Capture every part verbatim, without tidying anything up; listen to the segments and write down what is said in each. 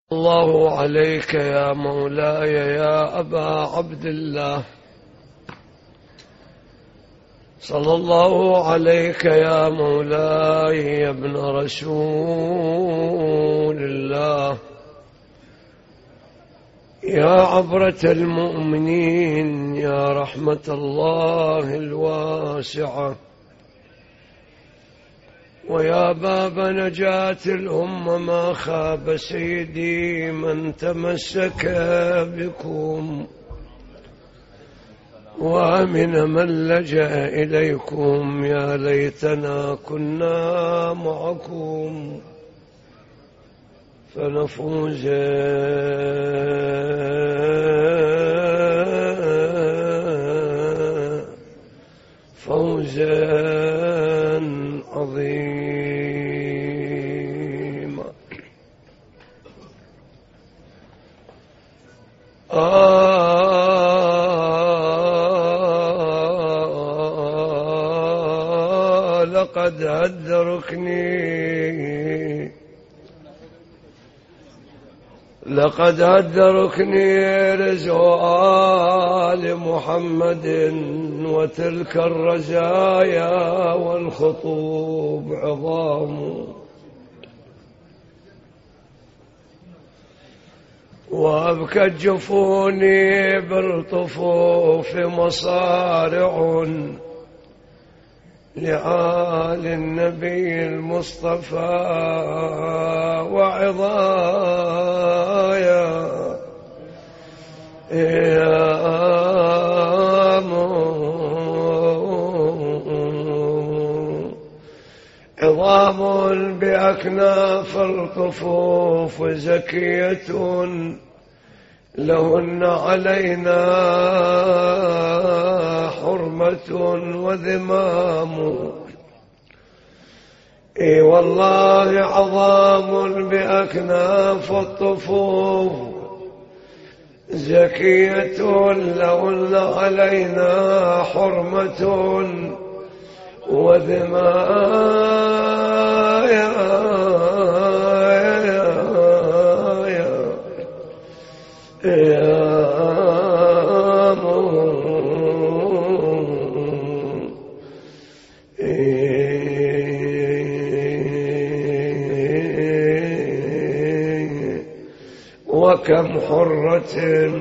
الله عليك يا مولاي يا أبا عبد الله، صلى الله عليك يا مولاي يا ابن رسول الله، يا عبرة المؤمنين، يا رحمة الله الواسعة، ويا باب نجاة الأمة. ما خاب سيدي من تمسك بكم، وأمن من لجأ إليكم. يا ليتنا كنا معكم فنفوز فوزا عظيما. آه لقد أدركني لقد أدركني رزق آل محمد، وتلك الرزايا والخطوب عظام، وأبكت جفوني بالطفوف مصارع لآل النبي المصطفى، وعظايا عظام بأكناف الطفوف زكية، لهن علينا حرمة وذمام. اي والله عظام بأكناف الطفوف زكية، لهن علينا حرمة وذمايا. وكم حرة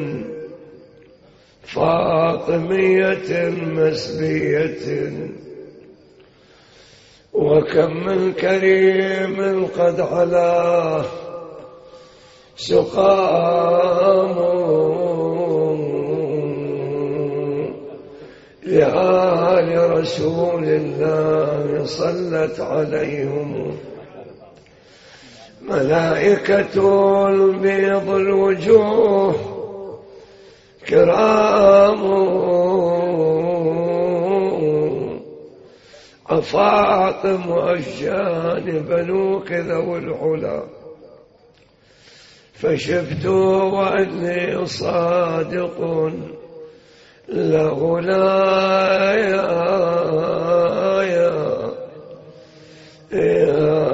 فاطمية مسبية، وكم من كريم قد علاه سقام لآل رسول الله، صلت عليهم ملائكة بيض الوجوه كرام، أفاطم وأشجان بنوك ذو العلا، فشفت وأني صادق لغلايا يا يا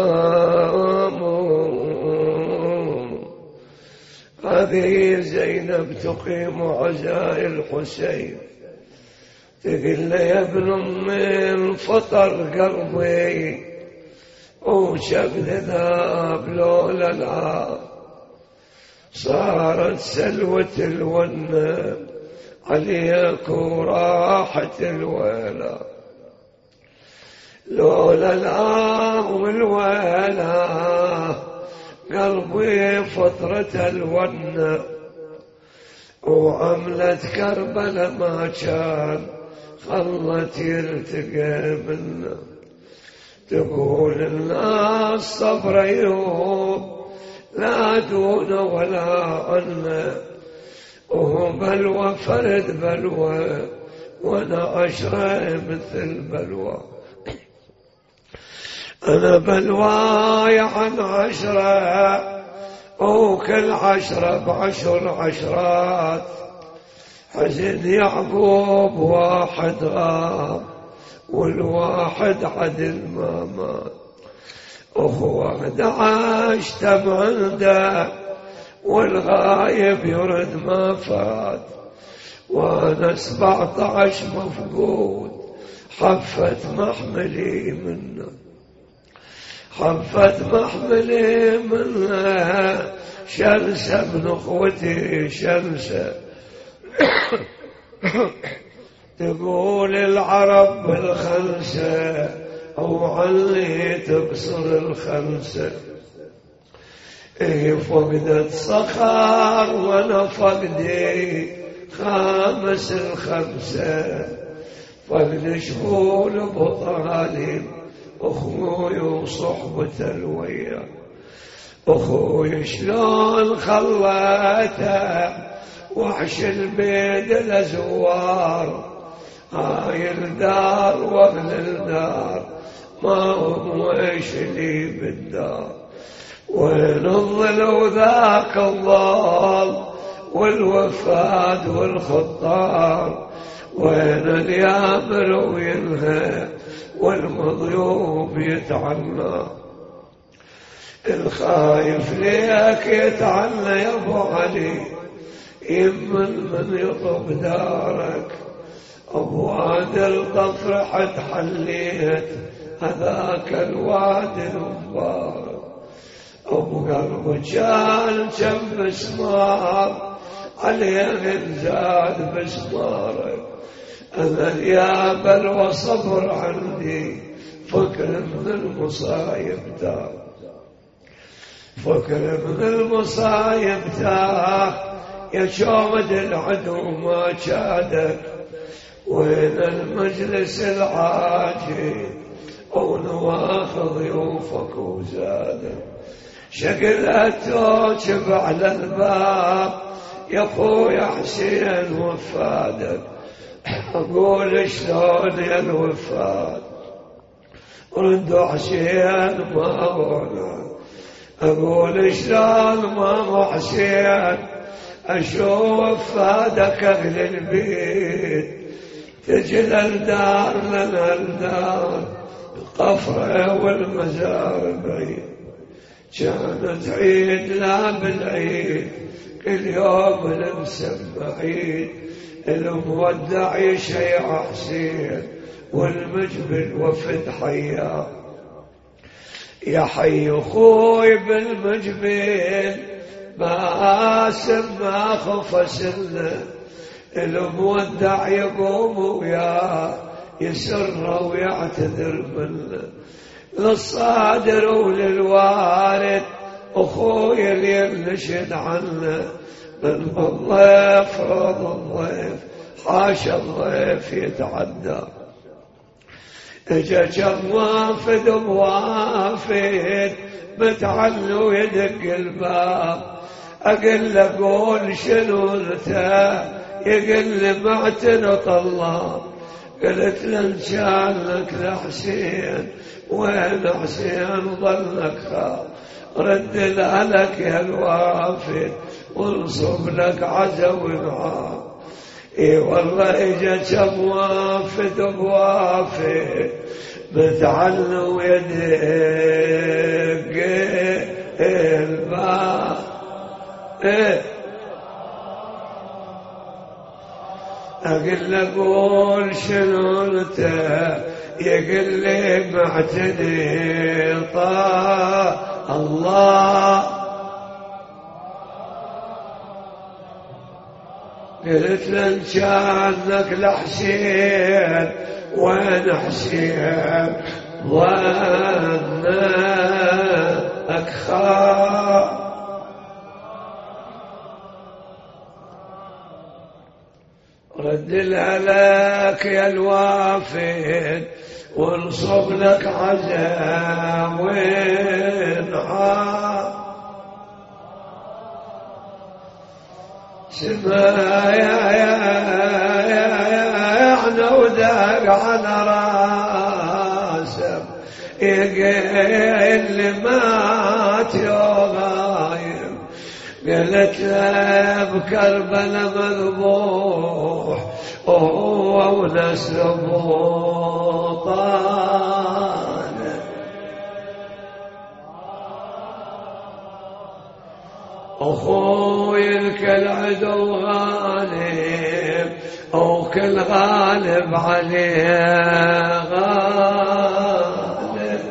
هذه زينب تقيم عزاء الحسين، تقول يا ابن أمي الفطر قلبي وشبل ذاب لولا العاب، صارت سلوة الونة عليك وراحة الويلة، لولا العاب والويلة قلبي فطرة الونة، وعملت كربلاء ما كان خلت يلتقى منا. تقول الناس صبر يوم لا دون ولا عنا، وهو بلوى فرد بلوى وانا عشرة مثل بلوى. أنا بلواي عن عشرة وكل عشرة بعشر عشرات، حزن يعقوب واحد غاب والواحد عدل ما مات. أخوة عشت عنده والغايب يرد ما فات، وأنا سبعة عشر مفقود حفت محملي منه، حفت محملي منه شمسة ابن أخوتي شمسة. تقول العرب بالخمسة أو علي تبصر الخمسة، إيه فقدت صخر وأنا فقدي خامس الخمسة، فقد شغول بطالب أخوي وصحبة الويا، أخوي شلون خليته وحش البيد الأزوار، هاي الدار واهل الدار ما هم ويش لي بالدار، وين الظل وذاك الضال والوفاد والخطار، وين اليامر وينهى والمظلوم يتعنى، الخايف ليك يتعنى يا ابو علي، يمن من يطب دارك، ابو عادل طفرحت حليت هذاك الوادي المبارك، ابو قلب كان كم مسمار عليه زاد مسمارك، انا يا بل وصبر عندي فكر من المصايب تاه، فكر من المصايب تاه يا شومد العدو ما شادك، وين المجلس العاجل ونواخذ يوفك وزادك، شقلته على الباب يا خويا حسين وفادك، أقول شلون يا الوفاد ردوا حسين ما هونا، أقول شلون ما هو حسين أشوف فادك أهل البيت، تجل الدار لنا الدار القفرة والمزار بعيد، كانت عيد لا بالعيد كل يوم المسمى عيد، المودع يشيع حسين والمجبل وفد حياه، يا حي خوي بالمجبل باسم ما خف سنه، المودع يقوم وياه يسر ويعتذر منه، للصادر وللوالد أخوي اللي نشد عنه، من الضيف رضى الضيف حاشا الضيف يتعدى، اجا كم وافد موافد متعل ويدق الباب، اقل له قول شنو انت، يقل لي معتن طلاب، قلت له ان كان لك لحسين وين حسين ظلك خاف، رد لك يا الوافد وانصب لك عزو معاه، اي والله اجا كم وافد بوافد متعل ويدق الباب، ايه اقل له قول شنو انت، يقل لي معتني طا الله، قلت له كانك لحسين وين حسين ظنك خاف، رد لك يا الوافد وانصب لك عزا وانعام، سما يا يا يا يا وداق على راسه، يقل مات يوم، قلت له بكربلا مذبوح وهو ونسبه طال، أخوي الكل عدو غالب أو كل غالب عليه غالب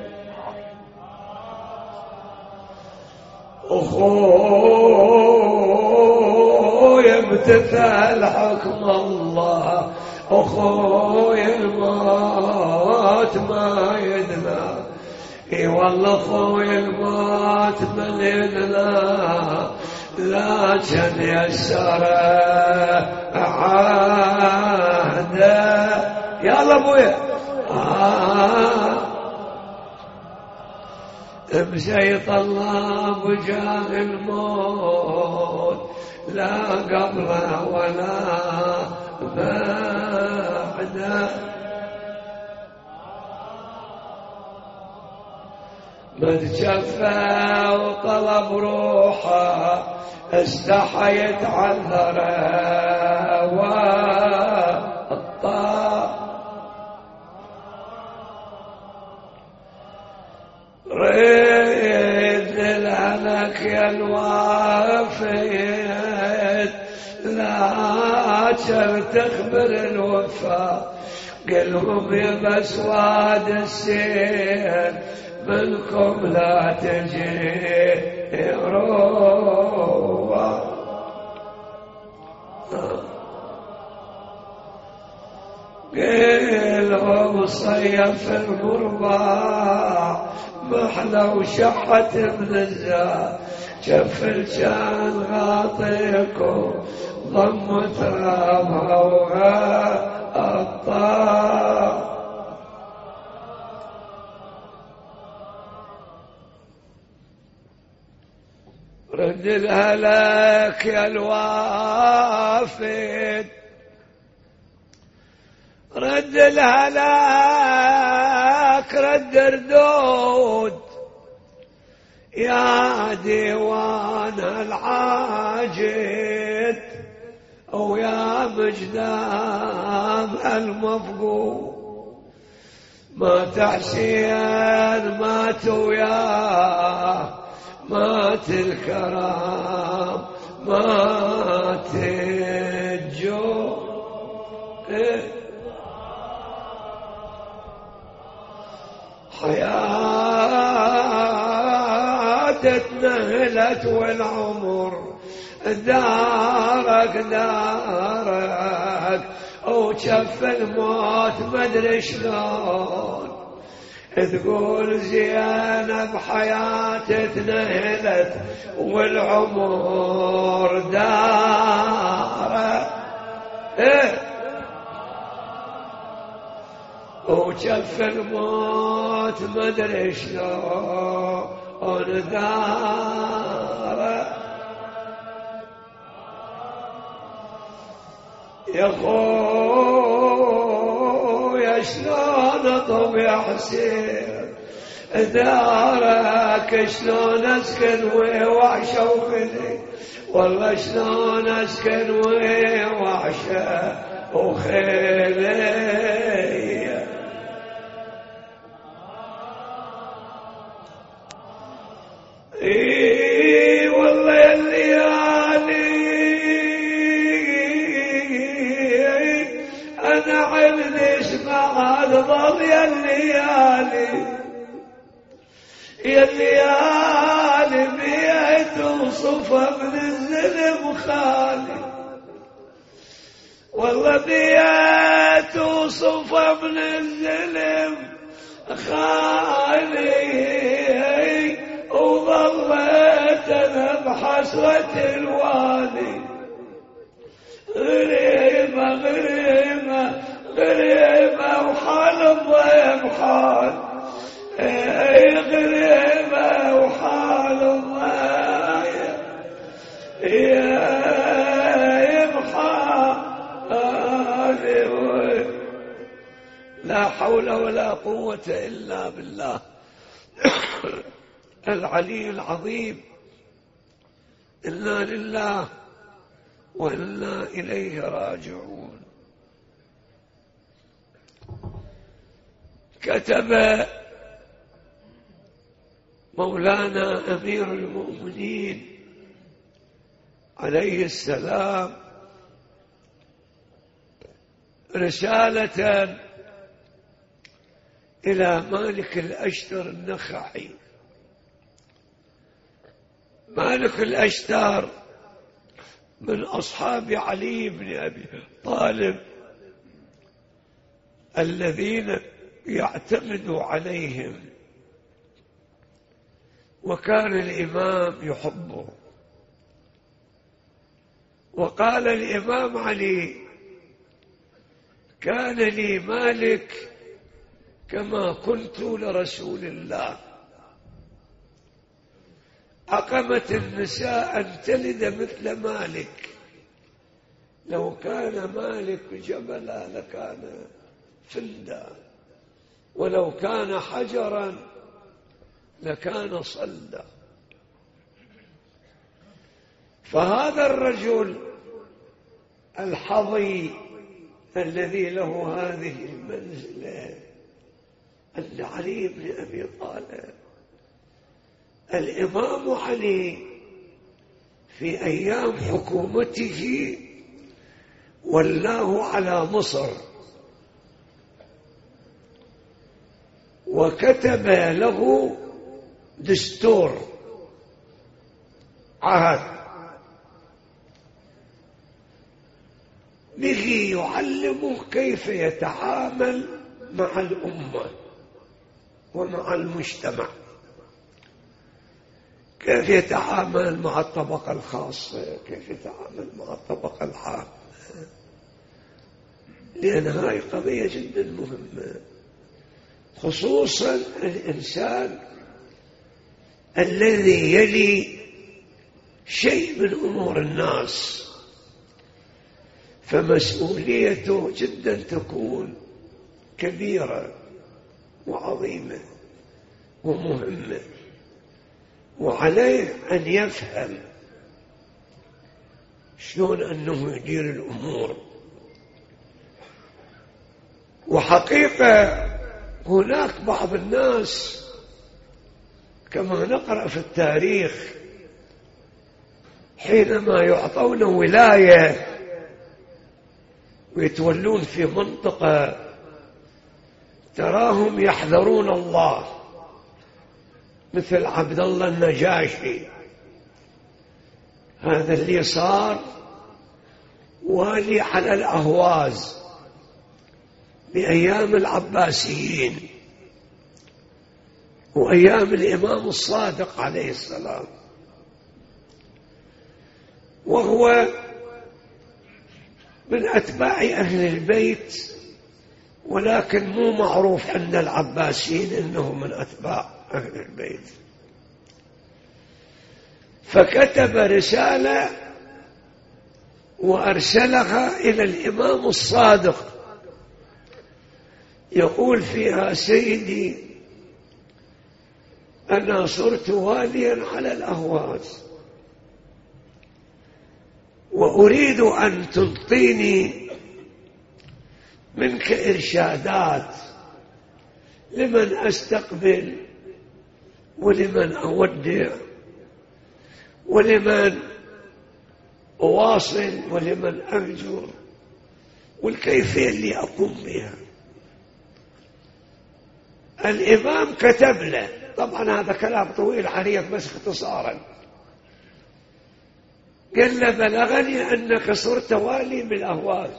أخوي امتثل حكم الله أخوي الموت ما يدنى اي والله أخوي الموت من يدنى لكن يسر عهده يلا ابويا آه بزيط الله بجاه الموت لا قبله ولا بعده من جفا وطلب روحه استحيت عذره والطاق ريد للهلك يا الوافيت لا تخبر الوفاء قلهم يبس واد السير منكم لا تجي روى قلهم صيف المربع محلى وشحت من الزاد شف كان غاطيكم ضم ترابها وغطى رد الهلاك يا الوافد رد الهلاك رد ردود يا ديوان العاجد ويا مجدام المفقود ما تحسين مات وياه مات الكرام مات الجو حياتنا هلت والعمر دارك دارك وشف الموت مدري شلون تقول زينب حياتنا هلت والعمر دارك إيه وشف الموت مدري شلون دارك يا خويا شلون اطب يا حسين دارك شلون اسكن ووحشه وخلي والله شلون اسكن ووحشه وخلي اي والله يا الليالي انا عنديش بعد ضل يا الليالي يا الليالي بيت وصفة من الظلم خالي والله بيت وصفة من الظلم خالي وظليت انا بحسرة الوالي غريبة غريبة غريبة وحال الضيم حال اي غريبة وحال الضيم يا بحال لا حول ولا قوة إلا بالله العلي العظيم إنا لله وإنا إليه راجعون. كتب مولانا أمير المؤمنين عليه السلام رسالة إلى مالك الأشتر النخعي. مالك الأشتر من أصحاب علي بن أبي طالب الذين يعتمد عليهم، وكان الإمام يحبه. وقال الإمام علي: كان لي مالك كما كنت لرسول الله. عقمت النساء أن تلد مثل مالك، لو كان مالك جبلا لكان فلدا، ولو كان حجرا لكان صلدا. فهذا الرجل الحظي الذي له هذه المنزلة أن علي بن أبي طالب، الإمام علي في أيام حكومته ولاه على مصر، وكتب له دستور عهد به يعلمه كيف يتعامل مع الأمة ومع المجتمع، كيف يتعامل مع الطبقة الخاصة، كيف يتعامل مع الطبقة العامة، لأن هذه قضية جدا مهمة، خصوصا الإنسان الذي يلي شيء من أمور الناس، فمسؤوليته جدا تكون كبيرة وعظيمة ومهمة، وعليه أن يفهم شلون أنه يدير الأمور. وحقيقة هناك بعض الناس كما نقرأ في التاريخ حينما يعطون ولاية ويتولون في منطقة تراهم يحذرون الله، مثل عبد الله النجاشي، هذا اللي صار والي على الأهواز بأيام العباسيين وأيام الإمام الصادق عليه السلام، وهو من أتباع أهل البيت، ولكن مو معروف عند العباسيين أنه من أتباع أهل البيت. فكتب رسالة وأرسلها إلى الإمام الصادق يقول فيها: سيدي، أنا صرت واليا على الأهواز، وأريد أن تعطيني منك إرشادات لمن أستقبل ولمن أودع ولمن أواصل ولمن أهجر، والكيفية اللي أقوم بها. الإمام كتب له، طبعا هذا كلام طويل عليك بس اختصارا، قال له: بلغني أنك صرت والي بالأهواز،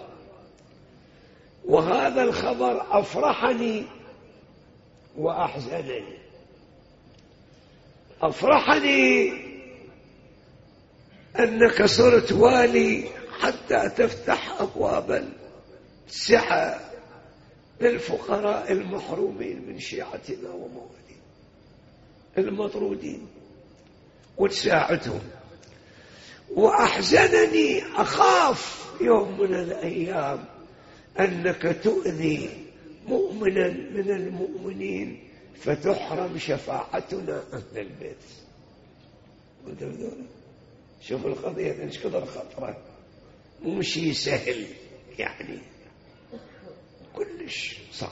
وهذا الخبر أفرحني وأحزنني. أفرحني أنك صرت والي حتى تفتح أبواب السعة للفقراء المحرومين من شيعتنا وموالين المطرودين وتساعدهم. وأحزنني، أخاف يوم من الأيام أنك تؤذي مؤمنا من المؤمنين فتحرم شفاعتنا أهل البيت. شوف القضية إيش قدر خطرة، مو شيء سهل يعني، كلش صعب.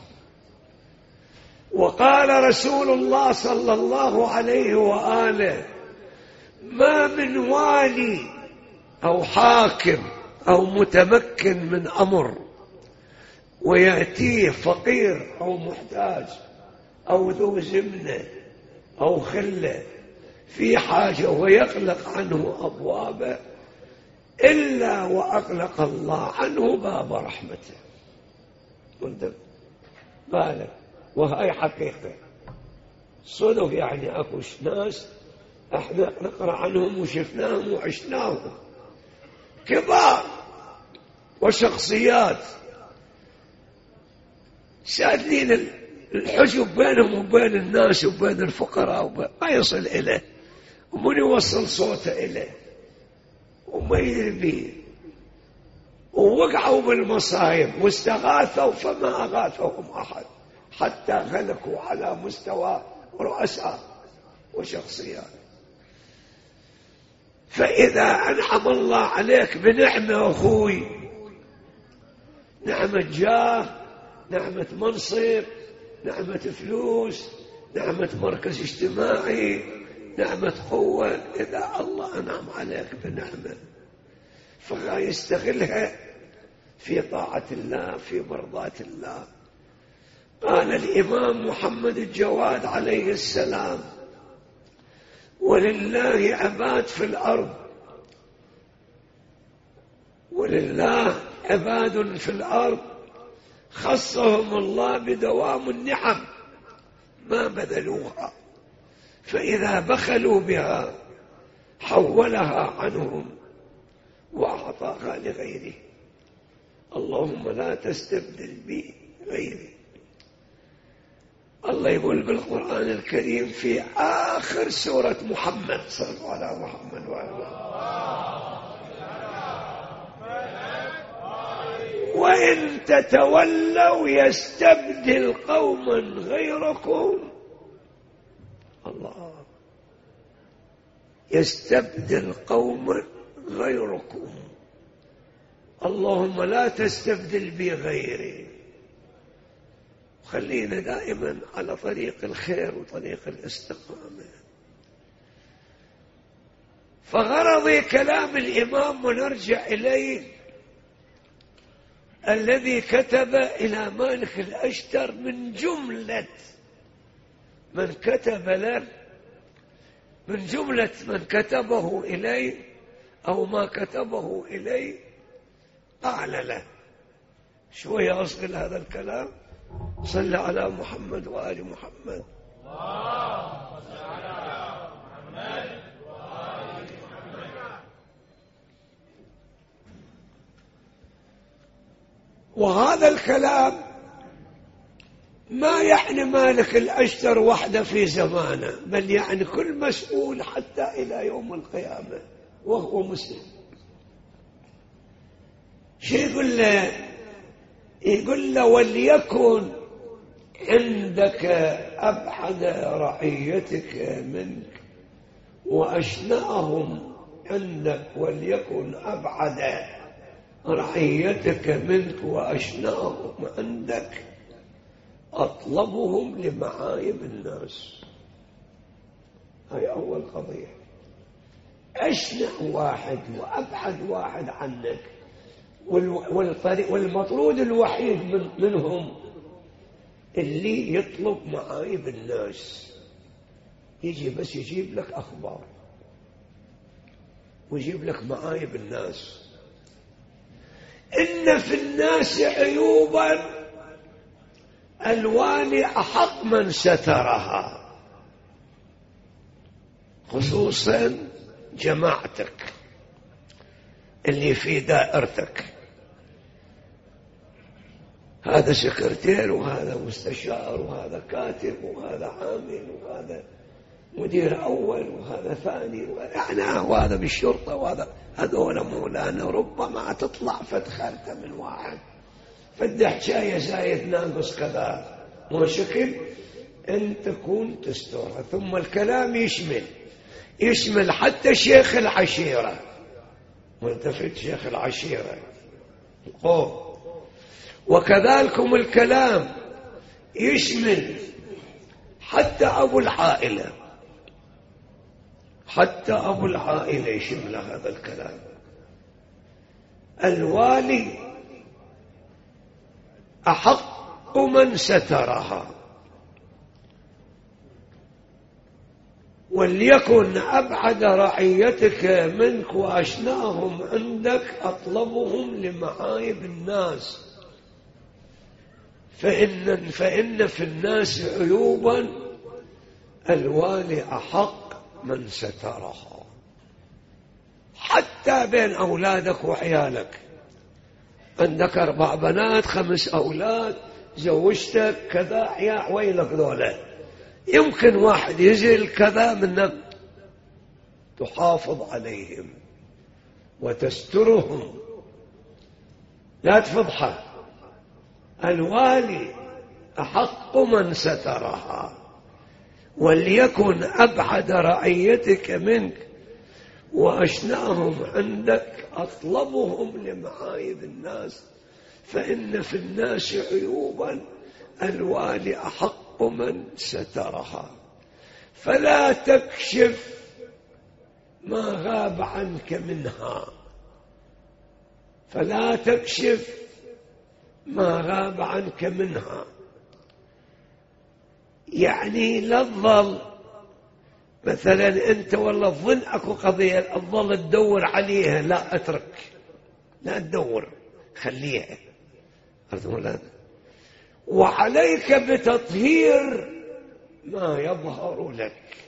وقال رسول الله صلى الله عليه وآله: ما من والي أو حاكم أو متمكن من أمر، ويأتيه فقير أو محتاج أو ذو زمنة أو خلة في حاجة ويغلق عنه أبوابه، إلا وأغلق الله عنه باب رحمته. بالك، وهي حقيقة صدق، يعني أكو ناس احنا نقرأ عنهم وشفناهم وعشناهم، كبار وشخصيات سادلين الحجب بينهم وبين الناس وبين الفقراء، وبين ما يصل إليه ومن يوصل صوته إليه وما يدري به، ووقعوا بالمصايب واستغاثوا فما أغاثهم أحد، حتى غلقوا على مستوى رؤساء وشخصيات. فإذا أنعم الله عليك بنعمة أخوي، نعمة جاه، نعمة منصب، نعمة فلوس، نعمة مركز اجتماعي، نعمة قوة، إذا الله أنعم عليك بنعمة فيستغلها في طاعة الله، في مرضاة الله. قال الإمام محمد الجواد عليه السلام: ولله عباد في الأرض، ولله عباد في الأرض خصهم الله بدوام النعم ما بذلوها، فإذا بخلوا بها حولها عنهم وأعطاها لغيره. اللهم لا تستبدل بي غيري. الله يقول بالقرآن الكريم في آخر سورة محمد، صلوا على محمد وعلى وإن تتولوا يستبدل قوما غيركم. الله يستبدل قوما غيركم. اللهم لا تستبدل بي غيري، خلينا دائما على طريق الخير وطريق الاستقامة. فغرضي كلام الإمام ونرجع إليه الذي كتب إلى مالك الأشتر من جملة من كتب له، من جملة من كتبه إليه أو ما كتبه إليه، أعلى له شوية. أصل هذا الكلام: صلى على محمد وآل محمد. وهذا الكلام ما يعني مالك الأشتر وحده في زمانه، بل يعني كل مسؤول حتى إلى يوم القيامة وهو مسلم. شو يقول له؟ يقول له: وليكن عندك أبعد رعيتك منك وأشنأهم عندك، وليكن أبعد رعيتك منك وأشنأهم عندك أطلبهم لمعايب الناس. هاي أول قضية. أشنأ واحد وأبعد واحد عنك، والمطرود الوحيد من منهم اللي يطلب معايب الناس، يجي بس يجيب لك أخبار ويجيب لك معايب الناس. إن في الناس عيوبا الواني أحق من سترها، خصوصا جماعتك اللي في دائرتك. هذا سكرتير وهذا مستشار وهذا كاتب وهذا عامل وهذا مدير أول وهذا ثاني وهذا وهذا بالشرطة وهذا، هذول مولانا ربما تطلع فتخرت من واحد فالدحشاية زايد ناقص كذا، مو شكل أن تكون تسترها. ثم الكلام يشمل يشمل حتى شيخ العشيرة، ملتفت شيخ العشيرة القوم. وكذلكم الكلام يشمل حتى أبو العائلة، حتى أبو العائلة يشمل هذا الكلام. الوالي أحق من سترها، وليكن أبعد رعيتك منك وأشناهم عندك أطلبهم لمعايب الناس، فإن, فإن في الناس عيوبا الوالي أحق من سترها. حتى بين أولادك وعيالك، عندك أربع بنات خمس أولاد زوجتك كذا عيال، ويلك ذولا يمكن واحد يزل كذا منك، تحافظ عليهم وتسترهم لا تفضحه. الوالي أحق من سترها، وليكن أبعد رعيتك منك وأشناهم عندك أطلبهم لمعايب الناس، فإن في الناس عيوبا الوالي أحق من سترها. فلا تكشف ما غاب عنك منها، فلا تكشف ما غاب عنك منها، يعني لا تظل مثلا أنت والله تظن أكو قضية تظل تدور عليها، لا أترك، لا تدور، خليها. وعليك بتطهير ما يظهر لك،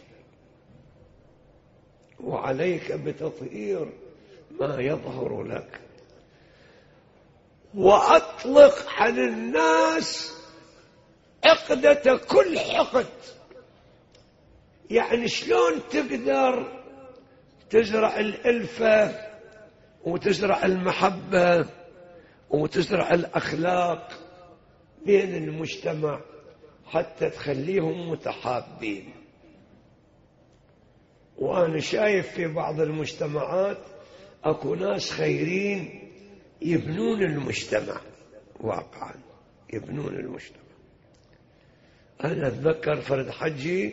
وعليك بتطهير ما يظهر لك. وأطلق عن الناس عقدة كل حقد. يعني شلون تقدر تزرع الألفة وتزرع المحبة وتزرع الأخلاق بين المجتمع حتى تخليهم متحابين؟ وأنا شايف في بعض المجتمعات أكو ناس خيرين يبنون المجتمع، واقعا يبنون المجتمع. أنا أتذكر فرد حجي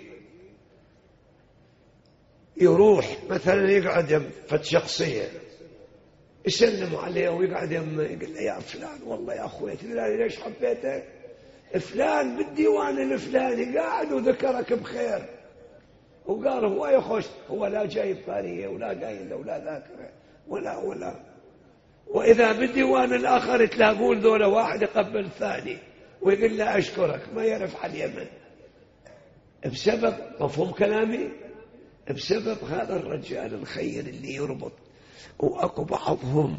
يروح مثلا يقعد يم فد شخصية يسلم عليه ويقعد يم، يقول له يا فلان والله يا أخوي ليش حبيتك فلان بالديوان الفلاني قاعد وذكرك بخير، وقال هو يخش، هو لا جايب ثانية ولا قايل ولا ذاكرة ولا ولا وإذا بالديوان الآخر تلاقون ذولا واحد يقبل الثاني ويقول له أشكرك، ما يعرف على اليمن. بسبب، مفهوم كلامي، بسبب هذا الرجال الخير اللي يربط. وأكو بعضهم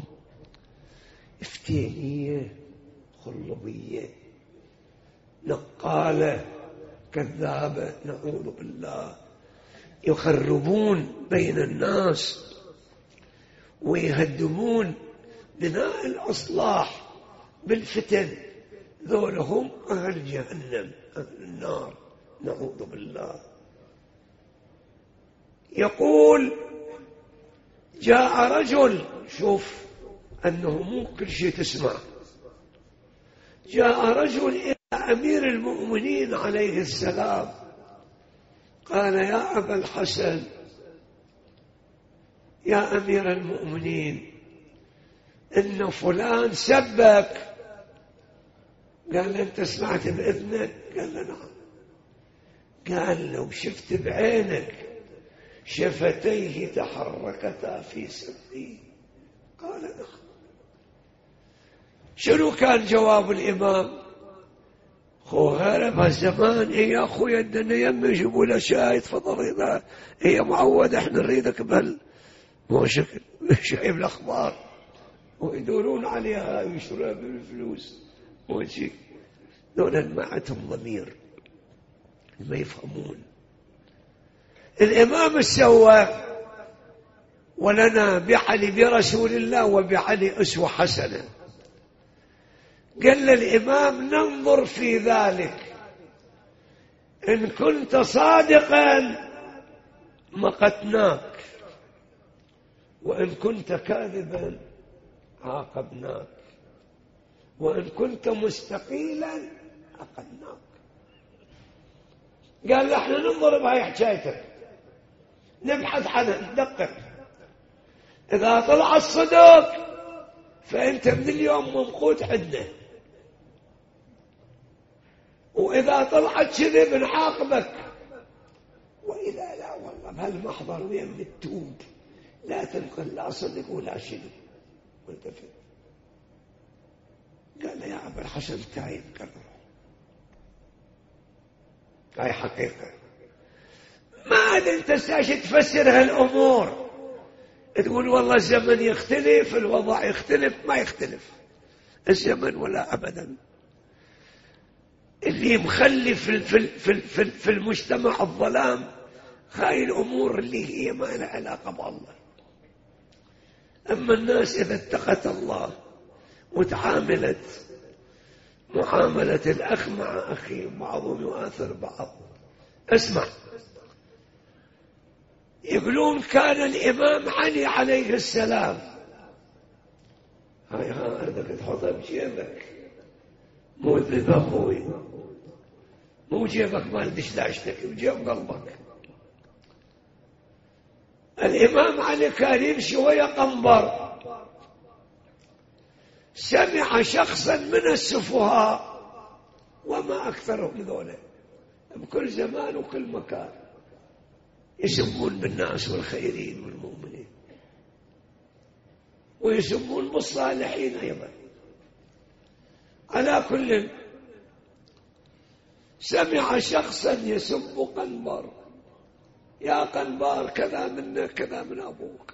افتينية خلبية نقالة كذابة، نعوذ بالله، يخربون بين الناس ويهدمون بناء الأصلاح بالفتن. ذولهم أهل جهنم، أهل النار، نعوذ بالله. يقول جاء رجل، شوف أنه مو كل شيء تسمع، جاء رجل إلى أمير المؤمنين عليه السلام قال يا أبا الحسن، يا أمير المؤمنين، إن فلان سبك. قال له أنت سمعت بإذنك؟ قال له نعم. قال له شفت بعينك شفتيه تحركتا في سبي؟ قال نعم. شنو كان جواب الإمام؟ خو غير هالزمان إيه يا أخوي الدنيا يمي يجيبوا له شاي تفضل، إذا هي معود إحنا نريدك بهال مو شكل شايف الأخبار ويدورون عليها ويشتروها بالفلوس وشي. دول ما عندهم ضمير، ما يفهمون. الإمام السوى ولنا بعلي برسول الله وبعلي أسوة حسنة. قال للإمام ننظر في ذلك، إن كنت صادقا مقتناك، وإن كنت كاذبا عاقبناك، وإن كنت مستقيلا عاقبناك. قال له احنا ننظر بهاي حكايتك، نبحث عنها، ندقق، إذا طلع الصدق فأنت من اليوم ممقوت عندنا، وإذا طلعت كذب نعاقبك، وإذا لا والله بهالمحضر وين بتتوب، لا تنقل لا صدق ولا شنو والتفت. قال يا أبا الحسن تعيب قرر. هاي حقيقة، ما عاد انت ساش تفسر هالأمور، تقول والله الزمن يختلف، الوضع يختلف. ما يختلف الزمن ولا أبدا. اللي مخلي في, في, في, في, في المجتمع الظلام هاي الأمور اللي هي ما لها علاقة بالله. أما الناس إذا اتقت الله وتعاملت معاملة الأخ مع أخيه، بعضهم يؤثر بعض. اسمع، يقولون كان الإمام علي عليه السلام، هاي هذا تحطها بجيبك، مو ذنب أخوي، مو جيبك مال دشداشتك، بجيب قلبك. الإمام علي كان يمشي ويا قنبر، سمع شخصا من السفهاء، وما أكثرهم ذولا بكل زمان وكل مكان يسمون بالناس والخيرين والمؤمنين، ويسمون بالصالحين أيضا. على كل، سمع شخصا يسب قنبر، يا قنبر كذا منك كذا من أبوك.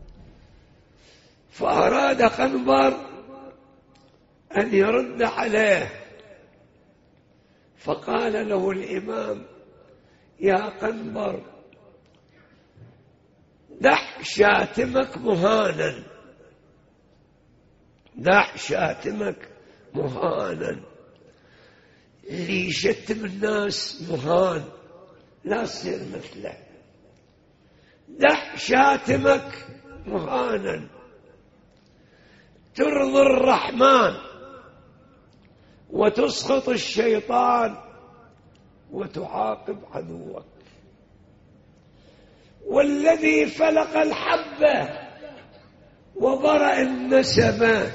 فأراد قنبر أن يرد عليه، فقال له الإمام يا قنبر دع شاتمك مهانا، دع شاتمك مهانا. اللي يشتم الناس مهان لا تصير مثله. دع شاتمك مهانا ترضي الرحمن وتسخط الشيطان وتعاقب عدوك. والذي فلق الحبة وبرأ النسمة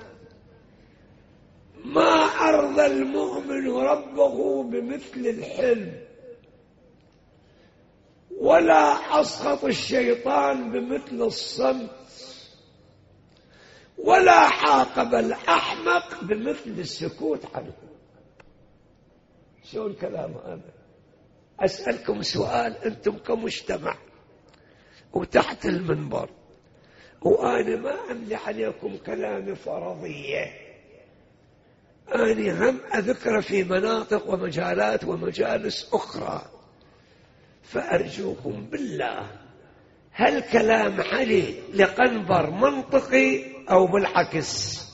ما أرضى المؤمن ربه بمثل الحلم، ولا أسخط الشيطان بمثل الصمت، ولا عاقب الأحمق بمثل السكوت عنه. شو الكلام هذا؟ أسألكم سؤال، أنتم كمجتمع وتحت المنبر، وأنا ما أملي عليكم كلام فرضية، أنا هم أذكر في مناطق ومجالات ومجالس أخرى، فأرجوكم بالله، هل كلام علي لقنبر منطقي أو بالعكس؟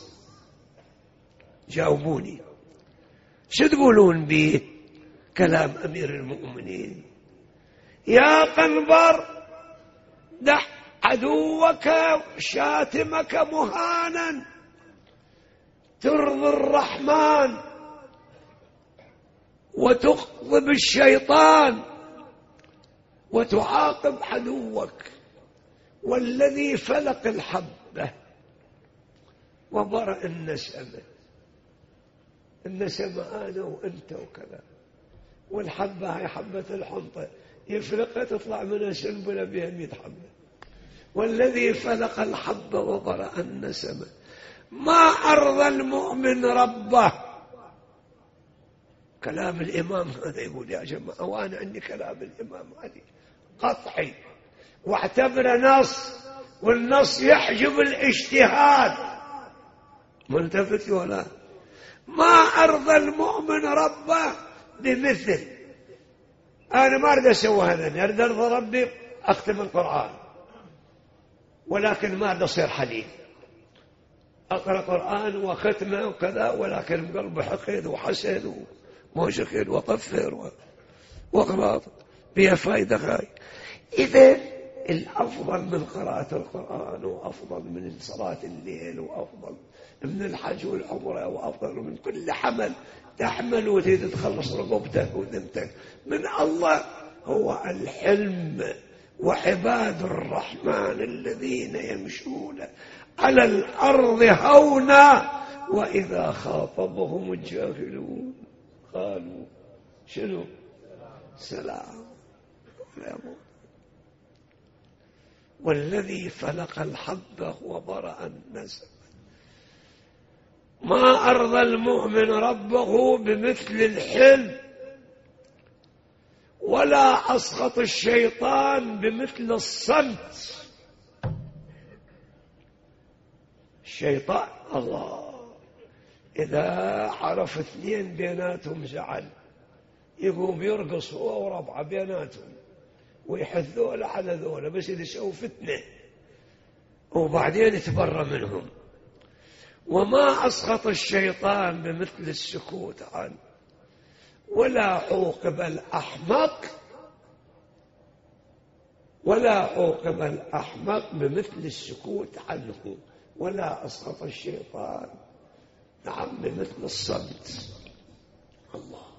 جاوبوني، شو تقولون به كلام أمير المؤمنين؟ يا قنبر دع عدوك شاتمك مهانا ترضي الرحمن وتغضب الشيطان وتعاقب عدوك. والذي فلق الحبة وبرأ النسمة، النسمة أنا وأنت وكذا، والحبة هي حبة الحنطة يفلقها تطلع منها سنبلة بها مئة حبة. والذي فلق الحبة وبرأ النسمة ما أرضى المؤمن ربه. كلام الإمام هذا يقول يا جماعة، وأنا عندي كلام الإمام علي قطعي واعتبره نص، والنص يحجب الاجتهاد. ملتفت ولا؟ ما أرضى المؤمن ربه بمثل. أنا ما أريد أسوي هذا، أريد أرضى ربي أختم القرآن، ولكن ما أريد أصير حليم، أقرأ قرآن وختمه وكذا، ولكن بقلبه حقد وحسد ومشكل وطفر وأغلاط بها فائدة غاية. إذا الأفضل من قراءة القرآن، وأفضل من صلاة الليل، وأفضل من الحج والعمرة، وأفضل من كل حمل تحمل وتريد تخلص رقبتك وذنبتك من الله هو الحلم وعباد الرحمن الذين يمشون على الأرض هونا وإذا خاطبهم الجاهلون قالوا شنو؟ سلام. والذي فلق الحبة وبرأ النسمة. ما أرضى المؤمن ربه بمثل الحلم، ولا أسخط الشيطان بمثل الصمت. الشيطان الله إذا عرف اثنين بيناتهم زعل يقوم يرقص هو وربعه بيناتهم ويحث ذولا على ذولا بس إذا سووا فتنة وبعدين يتبرى منهم. وما أسخط الشيطان بمثل السكوت عنه، ولا عوقب الأحمق ولا عوقب الأحمق بمثل السكوت عنه، ولا أسخط الشيطان نعم بمثل الصمت. الله.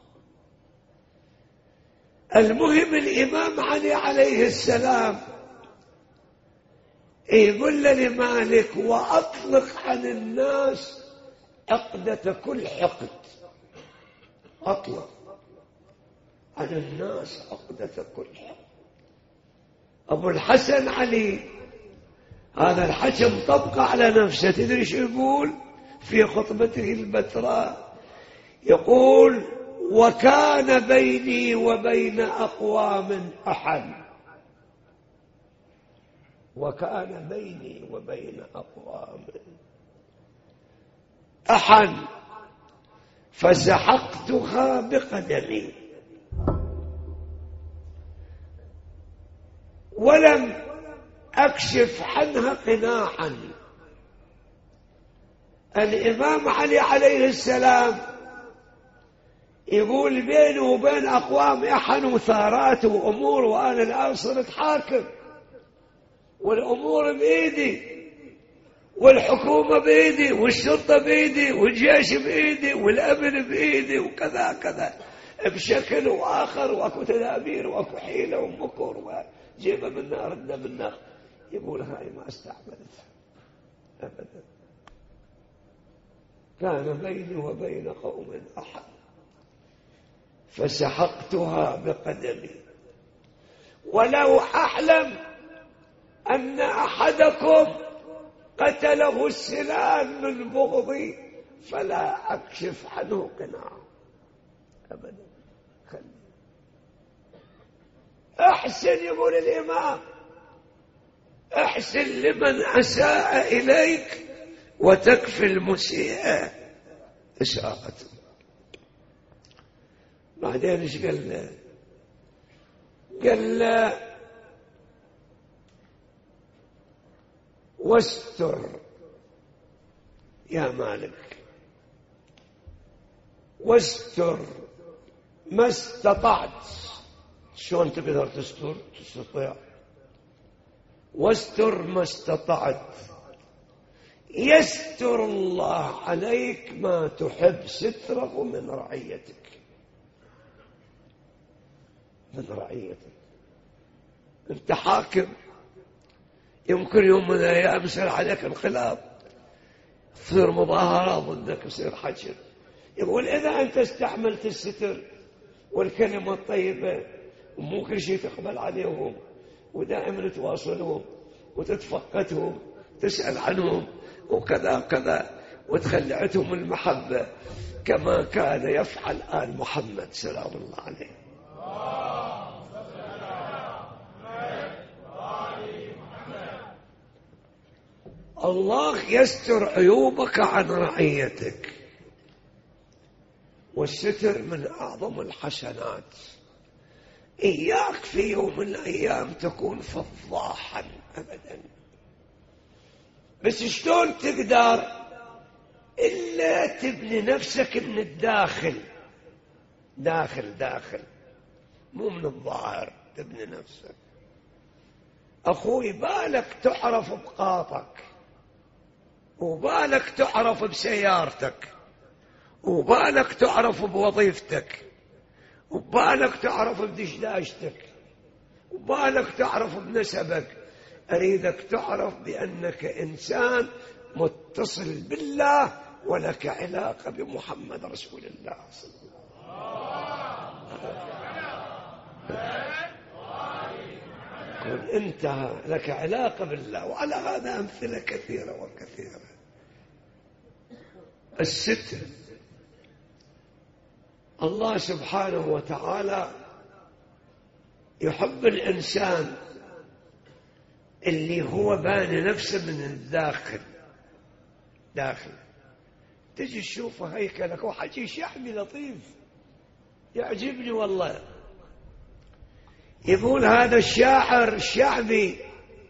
المهم الإمام علي عليه السلام يقول لمالك وأطلق عن الناس عقدة كل حقد. أطلق عن الناس عقدة كل حقد. أبو الحسن علي هذا الحكم طبق على نفسه. تدري شو يقول في خطبته البتراء؟ يقول وكان بيني وبين أقوام أحد. وكان بيني وبين أقوام أحد فسحقتها بقدمي ولم أكشف عنها قناعا. الإمام علي عليه السلام يقول بينه وبين أقوام أحد وثارات وأمور، وأنا الآن صرت حاكم والأمور بإيدي والحكومة بإيدي والشرطة بإيدي والجيش بإيدي والأمن بإيدي وكذا كذا بشكل وآخر، وأكو تدابير وأكو حيلة ومكر وجيبة منا ردة منا. يقول هاي ما استعملتها أبدا. كان بيني وبين قوم أحد فسحقتها بقدمي ولو أعلم أن أحدكم قتله السنان من بغضي فلا أكشف عنه قناع أبدا. خلي أحسن، يقول الإمام، أحسن لمن أساء إليك وتكفي المسيء إساءته. بعدين إيش قال له؟ قال له واستر يا مالك، واستر ما استطعت. شلون تقدر تستر؟ تستطيع. واستر ما استطعت يستر الله عليك ما تحب ستره من رعيتك. من رعيتك انت حاكم، يمكن يوم من الأيام يصير عليك انقلاب، تصير مظاهرة ضدك، يصير حجر. يقول إذا أنت استعملت الستر والكلمة الطيبة ومو كل شيء تقبل عليهم ودائما تواصلهم وتتفقدهم تسأل عنهم وكذا كذا وتخلعتهم المحبة كما كان يفعل آل محمد سلام الله عليه. الله يستر عيوبك عن رعيتك، والستر من أعظم الحسنات. إياك في يوم من الأيام تكون فضاحا أبدا، بس شلون تقدر إلا تبني نفسك من الداخل، داخل داخل مو من الظاهر. تبني نفسك. أخوي بالك تعرف بقاطك، وبالك تعرف بسيارتك، وبالك تعرف بوظيفتك، وبالك تعرف بدشداشتك، وبالك تعرف بنسبك، أريدك تعرف بأنك إنسان متصل بالله ولك علاقة بمحمد رسول الله صلى الله عليه وسلم. انتهى لك علاقة بالله. وعلى هذا أمثلة كثيرة وكثيرة. الستر، الله سبحانه وتعالى يحب الإنسان اللي هو بان نفسه من الداخل داخل. تجي تشوفه هيكلك وحكي شعبي لطيف يعجبني والله. يقول هذا الشاعر الشعبي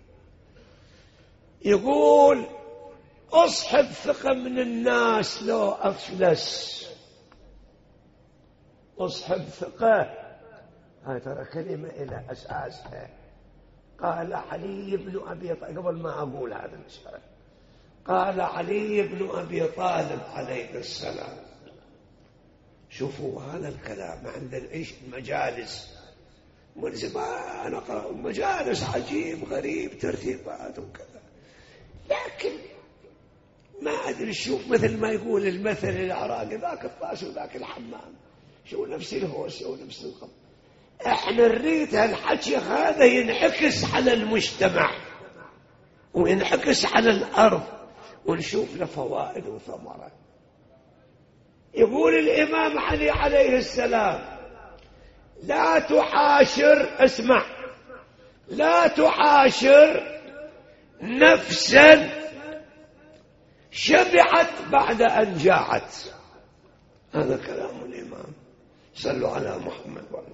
يقول أصحب ثقة من الناس لو أفلس. أصحب ثقة هاي ترى كلمة إلى أساسها. قال علي بن أبي طالب، قبل ما أقول هذا الشعر، قال علي بن أبي طالب عليه السلام. شوفوا هذا الكلام عند نعيش المجالس من زمان أقرأ المجالس عجيب غريب ترتيبات وكذا، لكن ما أدري شوف مثل ما يقول المثل العراقي ذاك الطاس وذاك الحمام، شو نفس الهوس ونفس القبض. احنا نريد هالحكي هذا ينعكس على المجتمع وينعكس على الأرض ونشوف له فوائد وثمرة. يقول الإمام علي عليه السلام لا تحاشر، اسمع، لا تحاشر نفسا شبعت بعد أن جاعت. هذا كلام الإمام. صلوا على محمد وعلى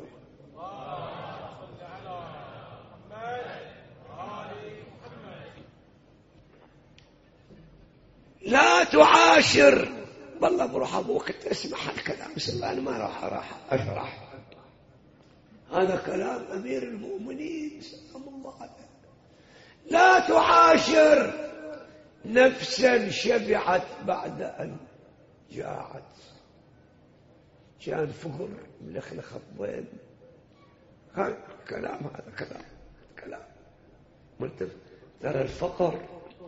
لا تعاشر. والله بروح أبوك تسمح الكلام، بس أنا ما راح راح أشرح. هذا كلام أمير المؤمنين سلام الله عليه. لا تعاشر نفسا شبعت بعد أن جاعت. كان فقر ملخلخ الضيم. هذا كلام، هذا كلام كلام ملتف. ترى الفقر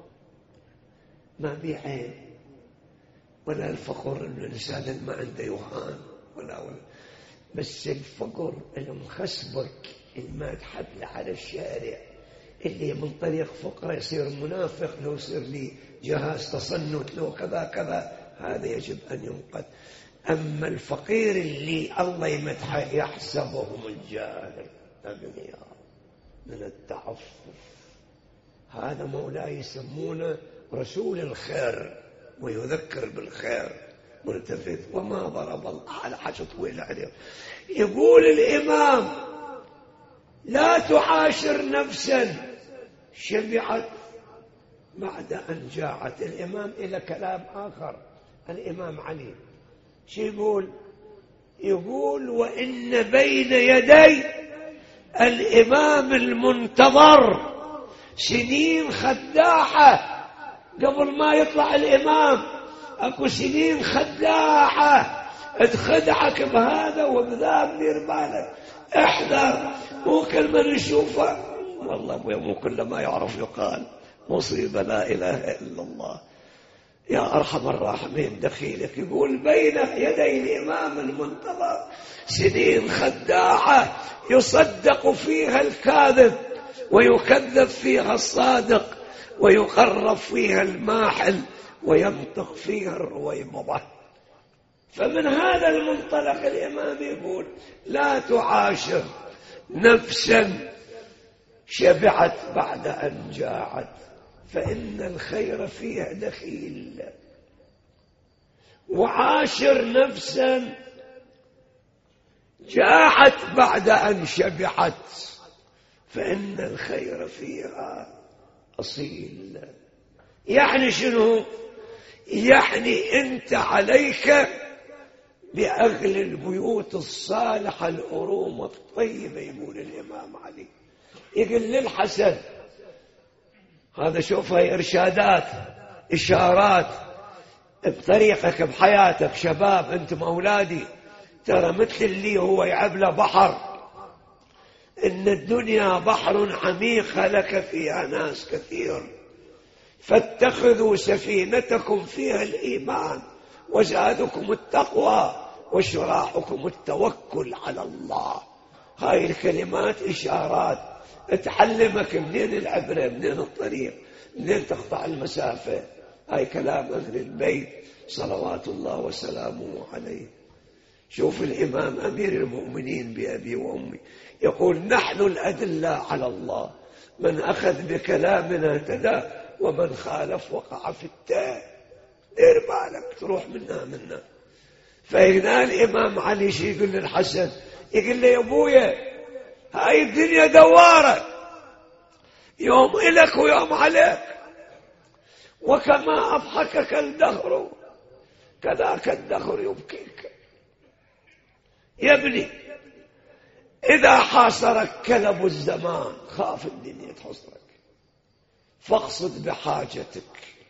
ما بيه عين، ولا الفقر إن الإنسان ما عنده يوهان ولا ولا بس الفقر اللي مخسبك، اللي ما تحبل على الشارع، اللي من طريق فقره يصير منافق، لو يصير لي جهاز تصنت، لو كذا كذا، هذا يجب أن ينقذ. أما الفقير اللي الله يمدحه يحسبهم الجاهل أغنياء من التعفف، هذا مولاي يسمونه رسول الخير ويذكر بالخير ملتفت. وما ضرب الله على حاجة طويلة عليه. يقول الإمام لا تعاشر نفسا شبعت بعد أن جاعت. الإمام إلى كلام آخر، الإمام علي شو يقول؟ يقول وإن بين يدي الإمام المنتظر سنين خداعة. قبل ما يطلع الإمام أكو سنين خداعة تخدعك بهذا وبذا، بدير بالك، احذر. مو كل من نشوفه والله مو كل ما يعرف يقال مصيبة لا إله إلا الله. يا أرحم الراحمين دخيلك. يقول بين يدي الإمام المنتظر سنين خداعة يصدق فيها الكاذب ويكذب فيها الصادق ويقرب فيها الماحل وينطق فيها الرويبضة. فمن هذا المنطلق الإمام يقول لا تعاشر نفسا شبعت بعد أن جاعت، فإن الخير فيها دخيل. وعاشر نفسا جاعت بعد أن شبعت، فإن الخير فيها أصيل. يعني شنو؟ يعني أنت عليك بأهل البيوت الصالحة الأروم الطيبة. يقول الإمام علي، يقول للحسن هذا شوفها إرشادات إشارات بطريقك بحياتك. شباب أنتم أولادي، ترى مثل اللي هو يعب له بحر إن الدنيا بحر عميق هلك فيها ناس كثير، فاتخذوا سفينتكم فيها الإيمان وزادكم التقوى وشراحكم التوكل على الله. هاي الكلمات إشارات تعلمك منين العبرة، منين الطريق، منين تقطع المسافة. هاي كلام أهل البيت صلوات الله وسلامه عليه. شوف الإمام أمير المؤمنين بأبي وأمي يقول: نحن الأدلة على الله، من أخذ بكلامنا اهتدى ومن خالف وقع في التاء. دير بالك تروح منا منا. فهنا الإمام علي شي يقول للحسن؟ يقول له: يا أبويا هاي الدنيا دوارة، يوم إلك ويوم عليك، وكما أضحكك الدهر كذاك الدهر يبكيك. يا ابني إذا حاصرك كلب الزمان خاف الدنيا تحصرك، فاقصد بحاجتك،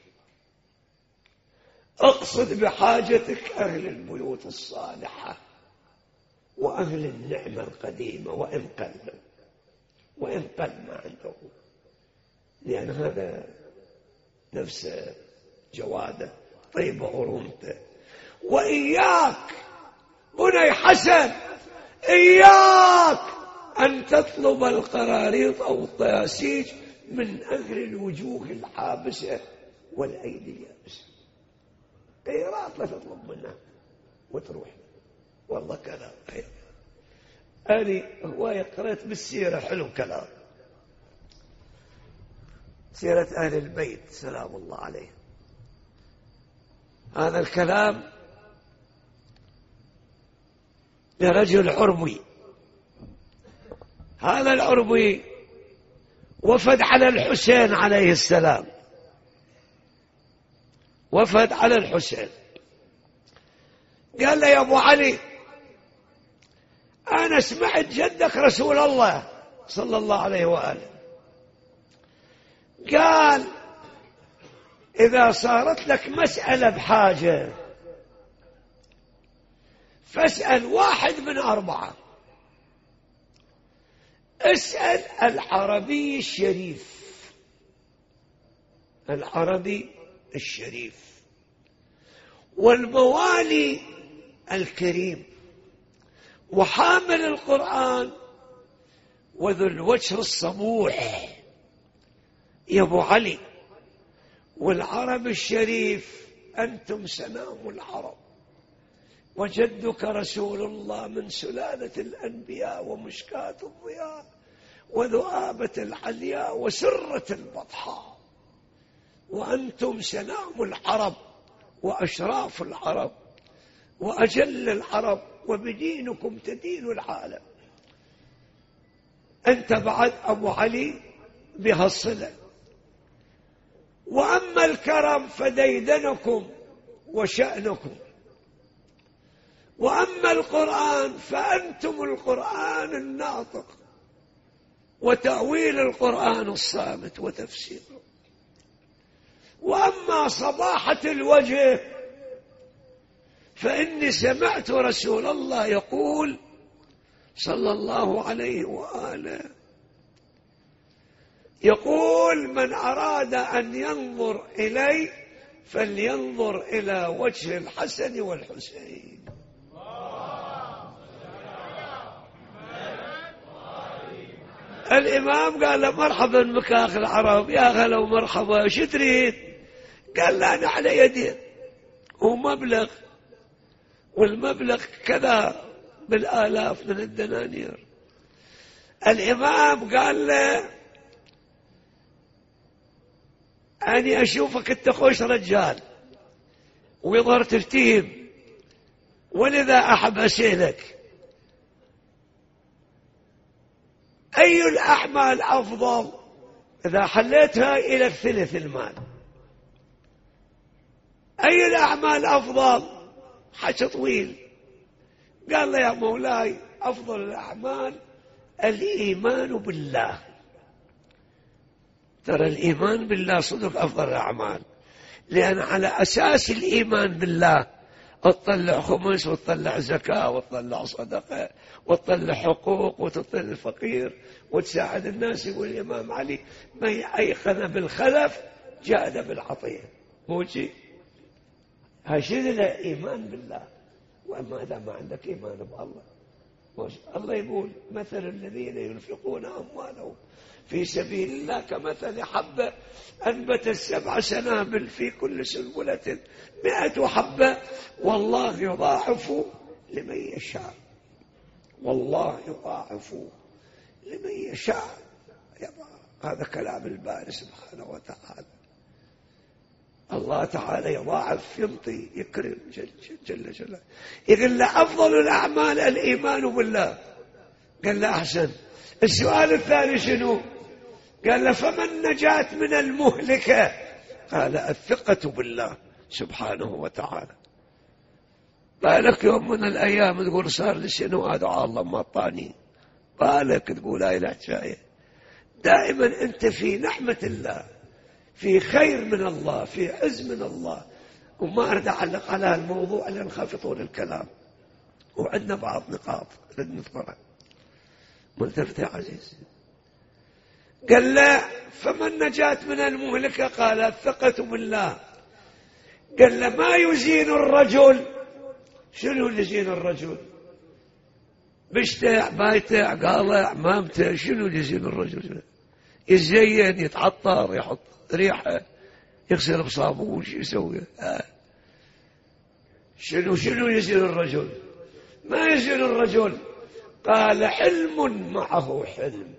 اقصد بحاجتك أهل البيوت الصالحة وأهل النعمة القديمة، وإن قل وإن قل ما عنده، لأن هذا نفس جواده طيب أرومته. وإياك بني حسن، إياك أن تطلب القراريط أو الطياسيج من أهل الوجوه الحابسة والأيدي اليابسة. قيراط لا تطلب منها وتروح. والله كلام خير. أنا هواية قرأت بالسيرة، حلو كلام، سيرة أهل البيت سلام الله عليه. هذا الكلام لرجل عربي. هذا العربي وفد على الحسين عليه السلام، وفد على الحسين، قال له: يا أبو علي، أنا سمعت جدك رسول الله صلى الله عليه وآله قال: إذا صارت لك مسألة بحاجة فاسأل واحد من أربعة، اسأل العربي الشريف، العربي الشريف، والموالي الكريم، وحامل القرآن، وذو الوجه الصبوح. يا أبو علي، والعرب الشريف أنتم سنام العرب، وجدك رسول الله من سلالة الأنبياء ومشكاة الضياء وذؤابة العلياء وسرة البطحاء، وأنتم سنام العرب وأشراف العرب وأجل العرب، وبدينكم تدين العالم. أنت بعد أبو علي بها الصلة. وأما الكرم فديدنكم وشأنكم، وأما القرآن فأنتم القرآن الناطق وتأويل القرآن الصامت وتفسيره. وأما صباحة الوجه فإني سمعت رسول الله يقول صلى الله عليه وآله، يقول: من أراد أن ينظر إلي فلينظر إلى وجه الحسن والحسين. الإمام قال له: مرحبا بك يا أخي العرب، يا هلا ومرحبا، شو تريد؟ قال له: أنا على يدي ومبلغ، والمبلغ كذا بالآلاف من الدنانير. الإمام قال له: أني أشوفك أنت خوش رجال ويظهر تفتيم، ولذا أحب أسألك أي الأعمال أفضل إذا حليتها إلى ثلث المال؟ أي الأعمال أفضل؟ حكي طويل. قال له: يا مولاي، أفضل الأعمال الإيمان بالله. ترى الإيمان بالله صدق أفضل الأعمال، لأن على أساس الإيمان بالله تطلع خمس وتطلع زكاة وتطلع صدقة وتطلع حقوق وتطلع الفقير وتساعد الناس. يقول الإمام علي: من أيقن بالخلف جاد بالعطية. مو شيء هاشد له إيمان بالله. وأما إذا ما عندك إيمان بالله، الله يقول: مثل الذين ينفقون أموالهم في سبيل الله كمثل حبة أنبتت سبع سنابل في كل سنبلة مئة حبة والله يضاعف لمن يشاء. والله يضاعف لمن يشاء. هذا كلام الباري سبحانه وتعالى. الله تعالى يضاعف، ينطي، يكرم جل جل جلاله. يقول له: أفضل الأعمال الإيمان بالله. قال له: أحسن. السؤال الثاني شنو؟ قال له: فمن نجاة من المهلكة؟ قال: الثقة بالله سبحانه وتعالى. بالك يوم من الأيام تقول صار لي شنو أدعى الله ما أعطاني، بالك تقول لا إله شيء. دائما أنت في نعمة الله، في خير من الله، في عز من الله. وما أريد أعلق على الموضوع لأن خاف يطول الكلام، وعندنا بعض نقاط نريد نذكرها. ملتفت يا عزيز. قال لا: فمن نجاة من المهلكة؟ قال: الثقة بالله. قال له: ما يزين الرجل. شنو اللي يزين الرجل؟ بشتع، بايتع، قالع، مامتع. شنو اللي يزين الرجل؟ يزين، يتعطر، يحط ريحة، يغسل بصابون، شو يسوي؟ آه. شنو شنو يزين الرجل؟ ما يزين الرجل. قال: حلم معه حلم.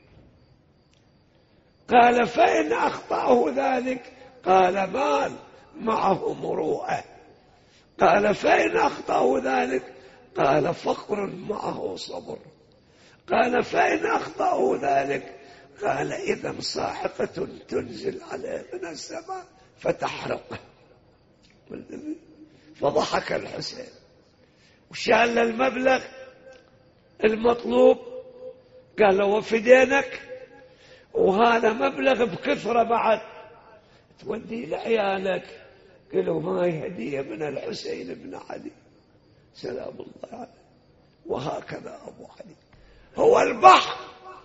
قال: فإن أخطأه ذلك؟ قال: مال معه مروءة. قال: فإن أخطأه ذلك؟ قال: فقر معه صبر. قال: فإن أخطأه ذلك؟ قال: إذا صاعقة تنزل عليه من السماء فتحرقه. فضحك الحسين وشال المبلغ المطلوب. قال له: وفدينك، وهذا مبلغ بكثرة بعد تودي لعيالك. قالوا: ما هي هدية من الحسين بن علي سلام الله عليه. وهكذا أبو علي هو البحر،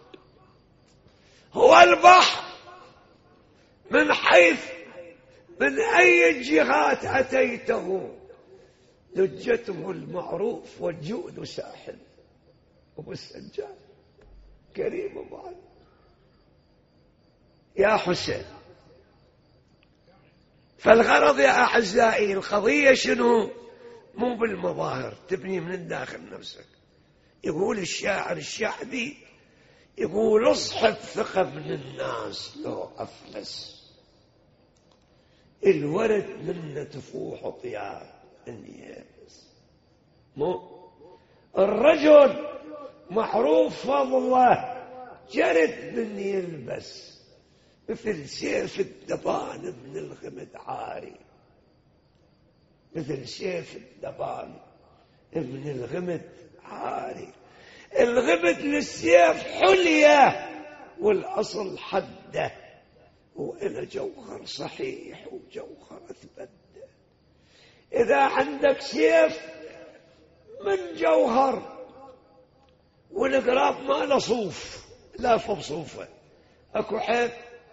هو البحر من حيث من أي جهات أتيته لجته المعروف والجود ساحل. أبو السجاد كريم أبو علي. يا حسين، فالغرض يا أعزائي القضية شنو؟ مو بالمظاهر، تبني من الداخل نفسك. يقول الشاعر الشعبي، يقول: اصحب ثقة من الناس لو أفلس، الورد منه تفوح طياب اليابس. مو الرجل معروف فضله جرد من يلبس، مثل سيف الدبان من الغمد عاري. مثل سيف الدبان من الغمد عاري. الغمد للسيف حلية والأصل حده، وإلى جوهر صحيح وجوهر أثبت. إذا عندك سيف من جوهر والقراب ما له صوف، لا فوق صوفه، أكو حيث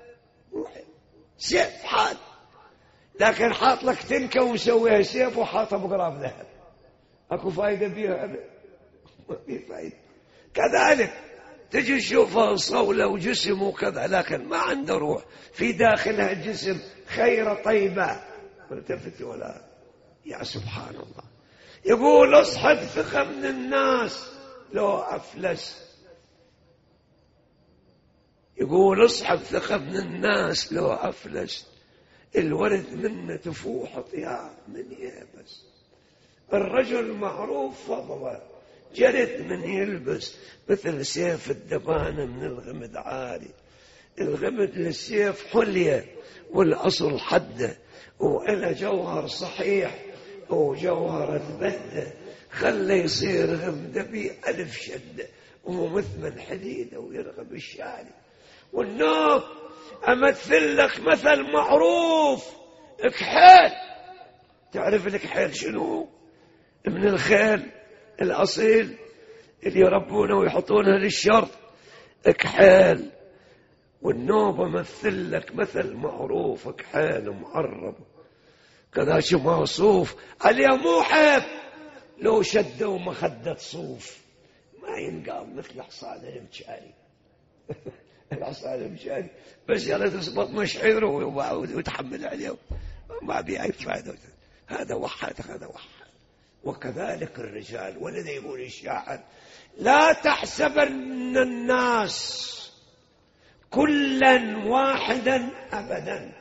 سيف حاد، لكن حاط لك تنكة ومسويها سيف وحاطها بقراب ذهب، أكو فايدة بيها؟ ما في فايدة. كذلك تجي تشوفها صولة وجسم وكذا، لكن ما عنده روح، في داخلها الجسم خير طيبة. والتفت ولا يا سبحان الله. يقول: اصحب ثقة من الناس لو أفلس. يقول: اصحب ثقة من الناس لو أفلس، الورد منه تفوح طياب من يابس. الرجل معروف فضله جرد من يلبس، مثل سيف الدبانة من الغمد عالي. الغمد للسيف حلية والأصل حده، وإلى جوهر صحيح وجوهر أثبته. خلي يصير غمده بألف شدة وهو مثمن حديده ويرغب الشاري. والنوب أمثل لك مثل معروف كحيل تعرف الكحيل شنو؟ من الخيل الأصيل اللي يربونه ويحطونه للشرط، كحيل. والنوبة مثل لك مثل معروف، كحيل معرب كذا شو موصوف عليه، مو حيف لو شدوا مخدة صوف ما ينقام مثل حصان المشاري. الحصان المشاري بس يلا تسبط مشعره ويتحمل عليه ما بي أي فائدة. هذا وحد هذا وحد. وكذلك الرجال. ولذا يقول الشاعر: لا تحسبن الناس كلا واحدا أبدا،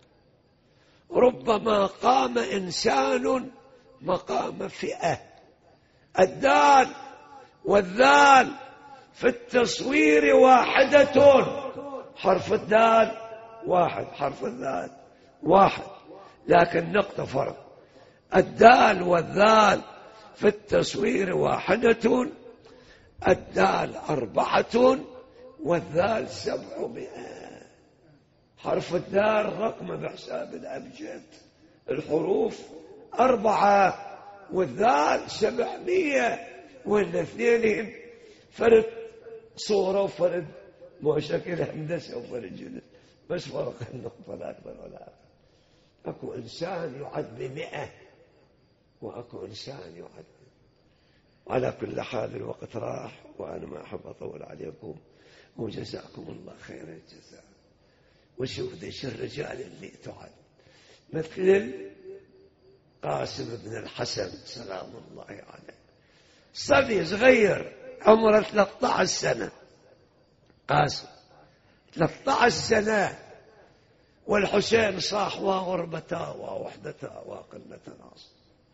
ربما قام إنسان مقام فئة. الدال والذال في التصوير واحدة، حرف الدال واحد، حرف الذال واحد، لكن نقطة فرق. الدال والذال في التصوير واحدة، الدال أربعة والذال سبعمائة. حرف الدال رقم بحساب الأبجد، الحروف أربعة، والذال سبعمية، والاثنين فرد صورة وفرد مو شكل هندسة وفرد جنس، بس فرق النقطة لا أكبر ولا أقل. أكو إنسان يعد بمئة وأكو إنسان يعد. على كل حال الوقت راح وأنا ما أحب أطول عليكم، وجزاكم الله خير الجزاء. وشوف ذيش الرجال اللي تعد مثل قاسم بن الحسن سلام الله عليه، صبي صغير عمره ثلاثة عشر سنة، قاسم ثلاثة عشر سنة، والحسين صاحوا غربتا ووحدتا وقلة ناصر.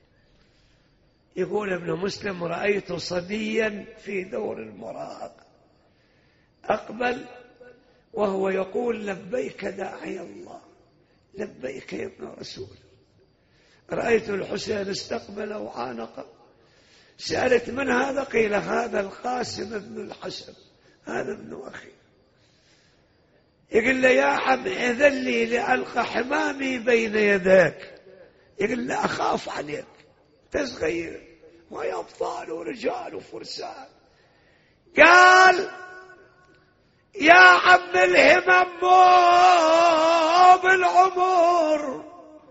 يقول ابن مسلم: رأيت صبيا في دور المراهقة أقبل وهو يقول: لبيك داعي الله، لبيك يا ابن رسول. رأيت الحسين استقبل وعانق. سألت: من هذا؟ قيل: هذا القاسم بن الحسن، هذا ابن أخي. يقول له: يا عم إذن لي لألقى حمامي بين يديك. يقول له: أخاف عليك، تصغير ويا أبطال ورجال وفرسان. قال: يا عم الهمم مو بالعمر.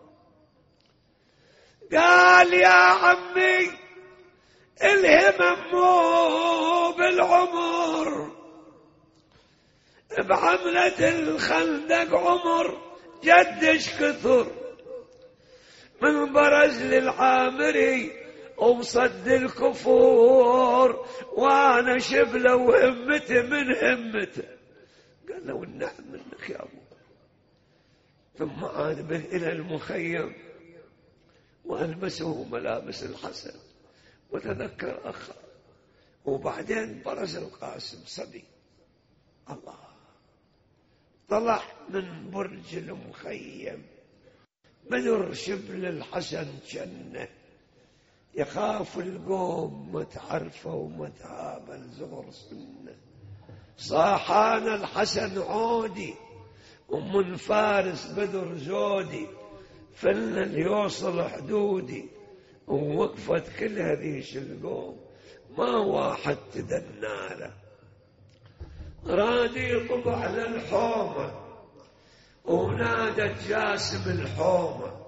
قال: يا عمي الهمم مو بالعمر، بعملة الخندق عمر جدش كثر، من برز للعامري ومصد الكفور، وانا شبله وهمته من همته. قال له: والنعم منك يا ابو. ثم عاد به الى المخيم والبسه ملابس الحسن وتذكر اخاه. وبعدين برز القاسم صبي، الله، طلع من برج المخيم بدر شبل الحسن جنة، يخاف القوم متعرفة ومتعامل زغر سنة. صاحان الحسن عودي ومن فارس بدر زودي، فلن يوصل حدودي، ووقفت كل هذيش القوم ما واحد تدنى له. رادي يطب على الحومة ونادت جاسم الحومة،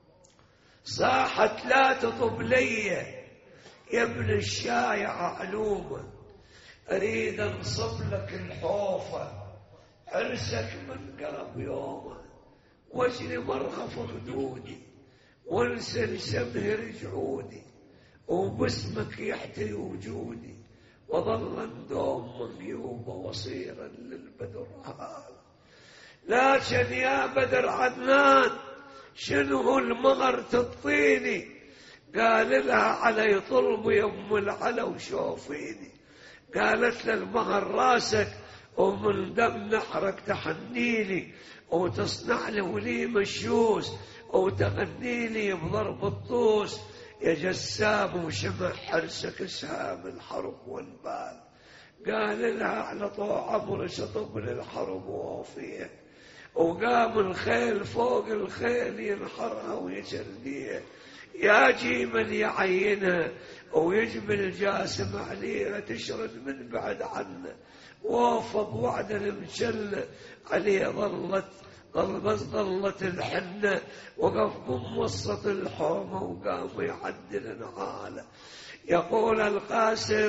صاحت: لا تطب لي يا ابن الشايع علومة، أريد أنصب لك الحوفة، عرسك من قرب يومه، واجري مرخف خدودي، وانسل سمهر جعودي، وباسمك يحتي وجودي، وظل ندوم مغيوبة وصيرا للبدر عال. لكن يا بدر عدنان شنو المغر تطيني؟ قال لها: علي طلب يم العلا وشوفيني. قالت له: المغر راسك ومن دم نحرك تحنيني، وتصنع لي ولي مشوس، وتغني لي بضرب الطوس، يا جسام وشمع حرسك سهام الحرب والبال. قال لها: على طوع عمر شطب للحرب ووفيه، وقام الخيل فوق الخيل ينحرها ويشرديها، ياجي من يعينها ويجبل الجاسم عليها تشرد من بعد عنه، ووفى بوعد المشلة عليه. ظلت ظل بس ظلت الحنة، وقف بموسط الحومة وقام يعدل نعاله. يقول القاسم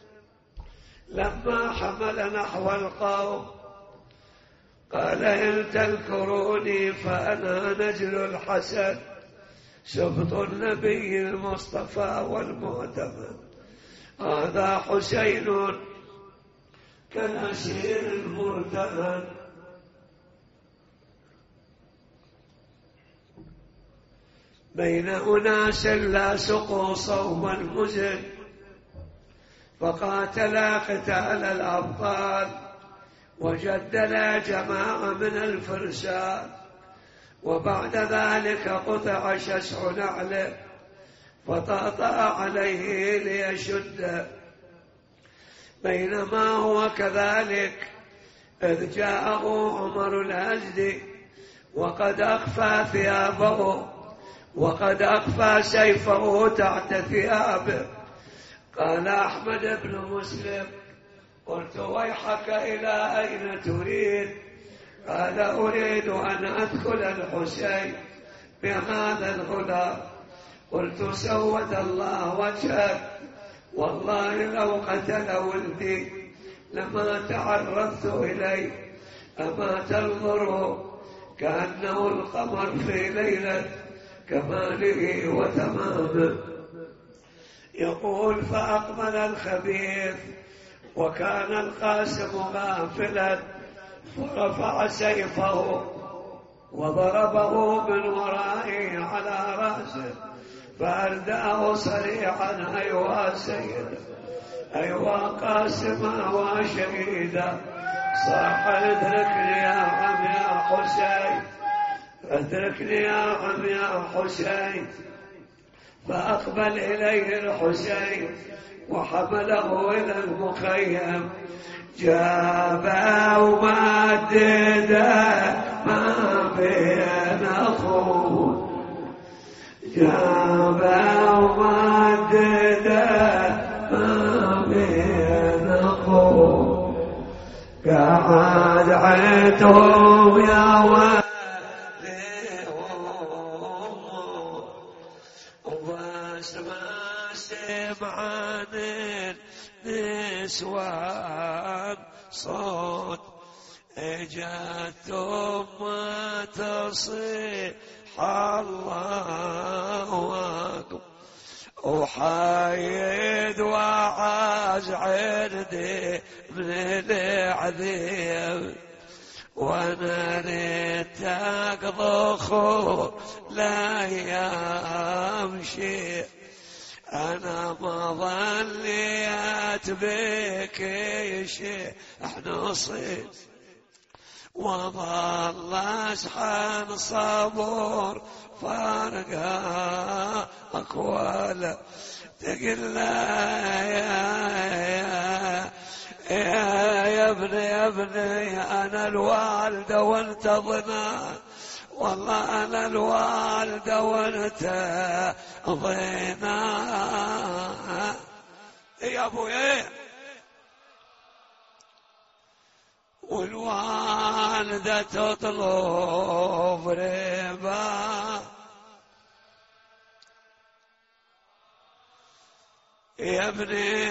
لما حمل نحو القوم قال إن تذكروني فأنا نجل الحسن سبط النبي المصطفى والمؤتمن، هذا حسين كالأسير المرتهن. بين أناس لا سقوا صوب المزن فقاتلا قتال الأبطال، وجدلا جماعة من الفرسان، وبعد ذلك قطع شسع نعله فطأطأ عليه ليشد. بينما هو كذلك إذ جاءه عمر الأزدي وقد أخفى ثيابه وقد أخفى سيفه تحت ثيابه. قال أحمد بن مسلم قلت ويحك إلى أين تريد؟ قال أريد أن أدخل الحسين بهذا الغلام. قلت سود الله وجهك، والله لو قتل ولدي لما تعرضت إليه. أما تنظر كأنه القمر في ليلة كماله وتمامه. يقول فأقبل الخبيث وكان القاسم غافلا، فرفع سيفه وضربه من ورائه على رأسه فأرداه صريعا أيها سيد، أيها قاسما وشهيدا. صاح ادركني يا عم يا حسين، ادركني يا عم يا حسين. فأقبل إليه الحسين وحمله إلى المخيم، جابه ومدده ما بين أخوه، جابه ومدده ما بين أخوه. قعد عيتهم يا ولد عن النسوان صوت اجت ثم تصيح الله اكبر، وحايد وعاز عندي من العذيب، وانا ريتك ضخو لا يمشي. أنا ما ظليت بك شيء نصيب، وظل أسحن صبور فارقا أقوالا. تقول لا يا, يا, يا, يا ابني يا ابني أنا الوالدة وانت ضنان، والله أنا الوالدة وانت ضينا يا أبويا. والوالدة تطلب ربا يا ابني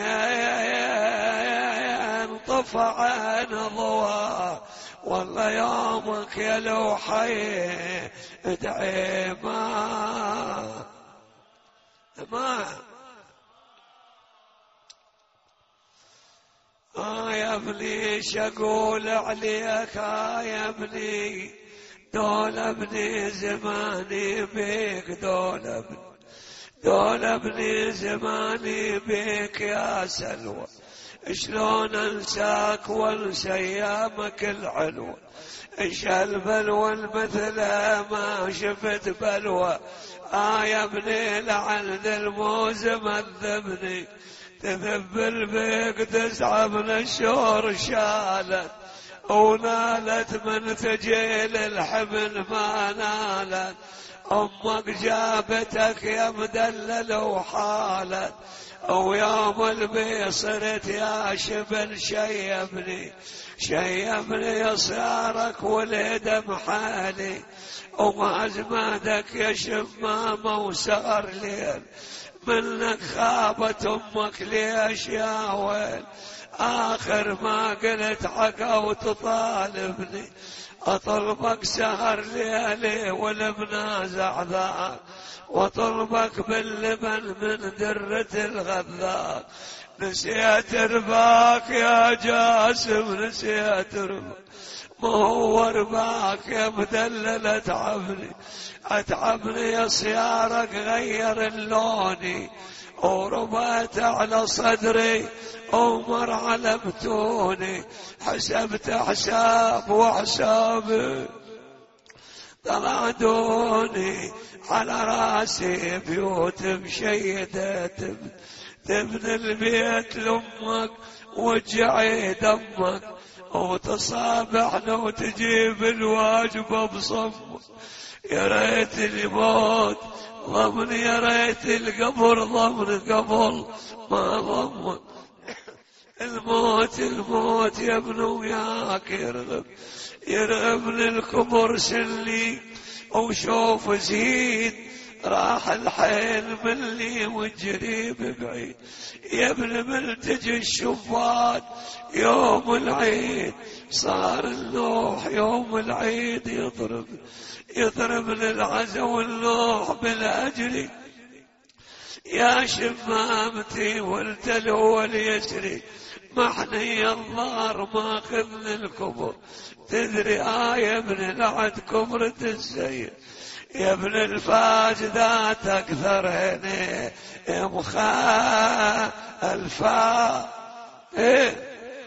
انطفى نضوى، والله يومك يا لو حي ادعي ما ما آه يا ابني شقول عليك. آه يا ابني دول ابني زماني بيك، دول ابني دول ابني زماني بيك يا سلوى. شلون انساك وانسى ايامك العلوة، ايش البلوى المثلى ما شفت بلوى. آه يا ابني لعن ذا الموز مذبني، تذب البيك تسعى من الشور شالت. ونالت من تجيل الحمل ما نالت، أمك جابتك يا مدلل وحالت، ويوم البي صرت يا شبل شيبني شيبني صيارك ولد محالي، وما زمادك يا شمامة وسهر ليل، منك خابت أمك ليش يا ويل، آخر ما قلت حقا وتطالبني، أطلبك سهر ليلي والمنازع ذاك، وطلبك باللبن من درة الغذاك، نسيت رباك يا جاسم نسيت رباك، ما هو رباك يا مدلل أتعبني أتعبني يا صيارك غير اللوني، وربات على صدري أمر على بتوني، حسبت حساب وحسابي طلع دوني، على راسي بيوت مشيدة تبني البيت لأمك وجعي دمك، وتصابحنا وتجيب الواجب بصمك، يا ريت الموت ضمن يا ريت القبر ضمن قبل ما ضمن الموت الموت يا ابن وياك يرغب يرغب للكبر سلي، وشوف زيد راح الحيل مني والجريب بعيد، يا ابن ملتجي الشباط يوم العيد، صار النوح يوم العيد يضرب يضرب للعزا والنوح بالأجري، يا شمامتي والتلول يسري، محني الضار ما خذن الكبر، تدري آه يا ابن لعد كبرة السيد، يا ابن الفاج ذات أكثر هنا يا مخا الفا إيه،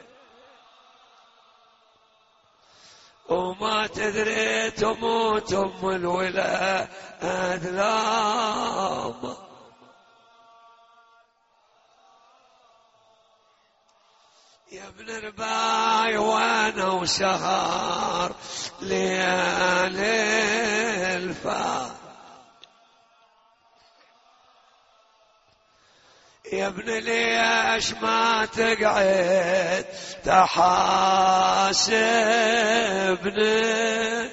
وما تدري تموت أم الولاد لام، يا ابن الباي وانا وسهر ليالي الفا، يا ابن ليش ما تقعد تحاسبني،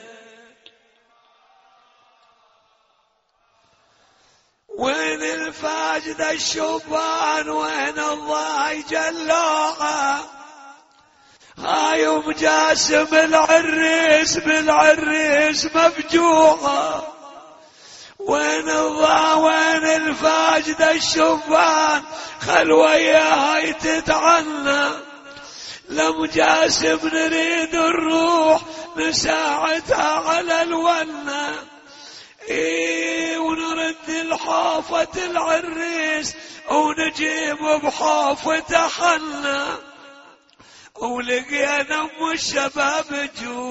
وين الفاجد الشبان وين الضاي جلاعة، هاي ام جاسم العريس بالعريس مفجوعة، وين الضا وين الفاجد الشبان خل وياهاي تتعنى، لم جاسم نريد الروح نساعدها على الونة، ايه ونرد الحافة العريس ونجيب بحافة حنا، ولقينا ام الشباب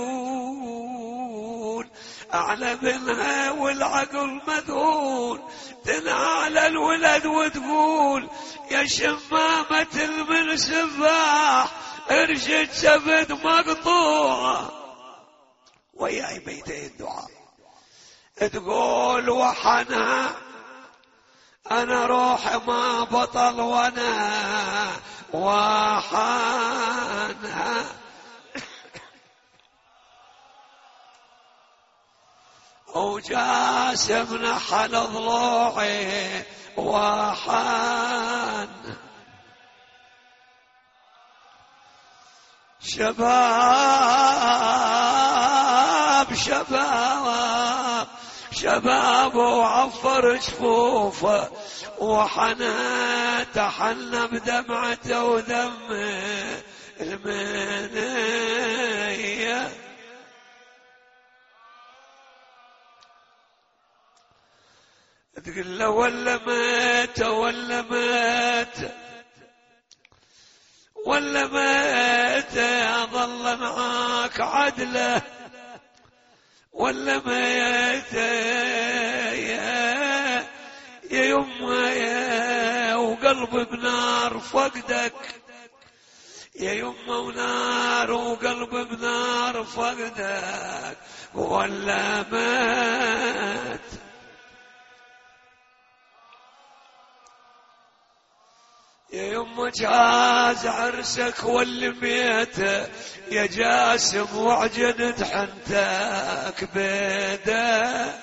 جون اعلى منها والعقل مذهول، تنعى الولد وتقول يا شمامة المن سفاح ارشد سبد مقطوعة، وياي بيتي الدعاء تقول وحنا انا روح ما بطل وانا وحنا، وجاسم نحل ضلوعي وحن، شباب شباب شباب وعفر جفوفه، وحنا تحنى بدمعته ودمه المنية، تقول له ولا مات ولا مات ولا مات ظل معاك عدله، ولا مات يا يا يما يا وقلب بنار فقدك، يا يمه ونار وقلب بنار فقدك ولا مات. يا يمه جاز عرسك والميته يا جاسم وعجنت حنتك بيده.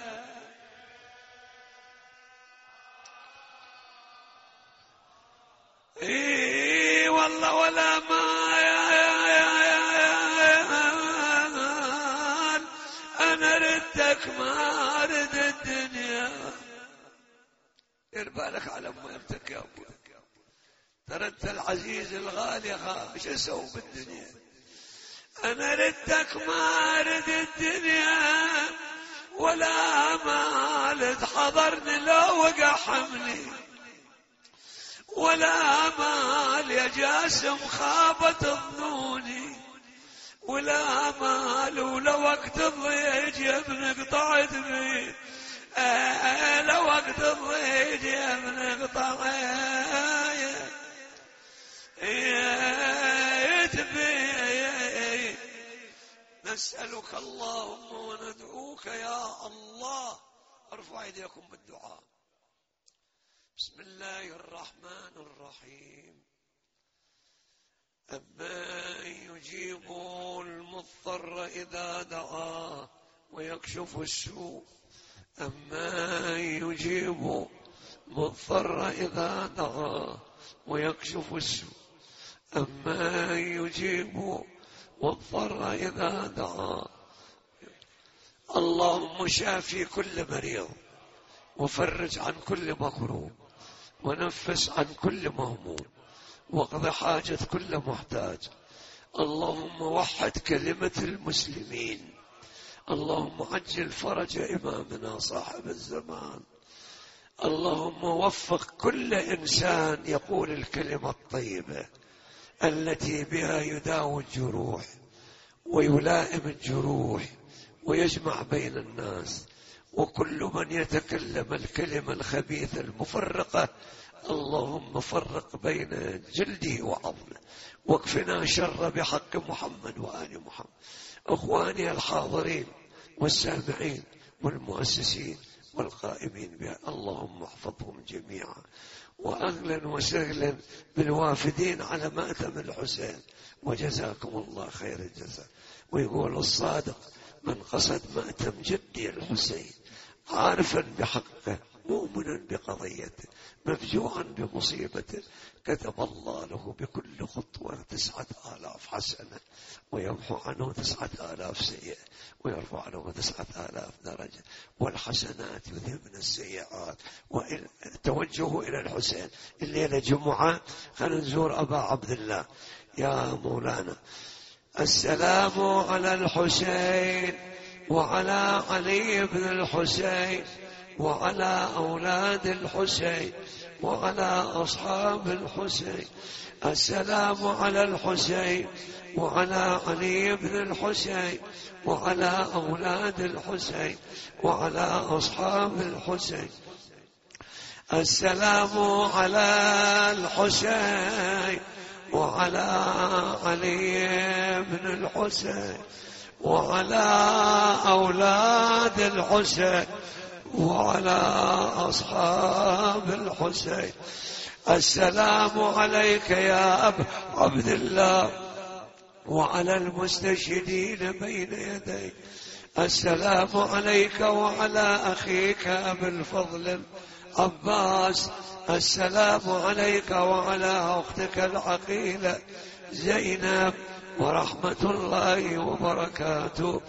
اي والله ولا ما يا يا يا يا انا ردك ما رد الدنيا. دير بالك على امتك يا ابوي، ترى انت العزيز الغالي ايش اسوي بالدنيا. انا ردك ما رد الدنيا ولا مالد حضرني لو وقع حملي ولا مال يا جاسم خابت ظنوني ولا مال ولو وقت الضيج يا ابن قطعت بي. آه لو وقت الضيج يا ابن قطعت بي. نسألك اللهم وندعوك يا الله. ارفع ايديكم بالدعاء. بسم الله الرحمن الرحيم. أمن يجيب المضطر إذا دعاه ويكشف السوء. أمن يجيب المضطر إذا دعاه ويكشف السوء. أمن يجيب المضطر إذا دعاه. اللهم شافي كل مريض وفرج عن كل مكروب ونفس عن كل مهموم واقض حاجة كل محتاج. اللهم وحد كلمة المسلمين. اللهم عجل فرج إمامنا صاحب الزمان. اللهم وفق كل إنسان يقول الكلمة الطيبة التي بها يداوي الجروح ويلائم الجروح ويجمع بين الناس. وكل من يتكلم الكلمة الخبيثة المفرقة اللهم فرق بين جلده وعظمه واكفنا شر بحق محمد وآل محمد. أخواني الحاضرين والسامعين والمؤسسين والقائمين بها اللهم احفظهم جميعا. وأهلا وسهلا بالوافدين على مأتم الحسين وجزاكم الله خير الجزاء. ويقول الصادق من قصد مأتم جدي الحسين عارفا بحقه مؤمنا بقضيته مفجوعا بمصيبته كتب الله له بكل خطوة تسعة آلاف حسنة ويمحو عنه تسعة آلاف سيئة ويرفع عنه تسعة آلاف درجة. والحسنات يذهبن السيئات. وتوجهوا إلى الحسين الليلة جمعة. خلينا نزور أبا عبد الله. يا مولانا السلام على الحسين وعلى علي بن الحسين وعلى أولاد الحسين وعلى أصحاب الحسين. السلام على الحسين وعلى علي بن الحسين وعلى أولاد الحسين وعلى أصحاب الحسين. السلام على الحسين وعلى علي بن الحسين وعلى أولاد الحسين وعلى أصحاب الحسين. السلام عليك يا أبا عبد الله وعلى المستشهدين بين يديك. السلام عليك وعلى أخيك أبي الفضل عباس. السلام عليك وعلى أختك العقيلة زينب ورحمة الله وبركاته.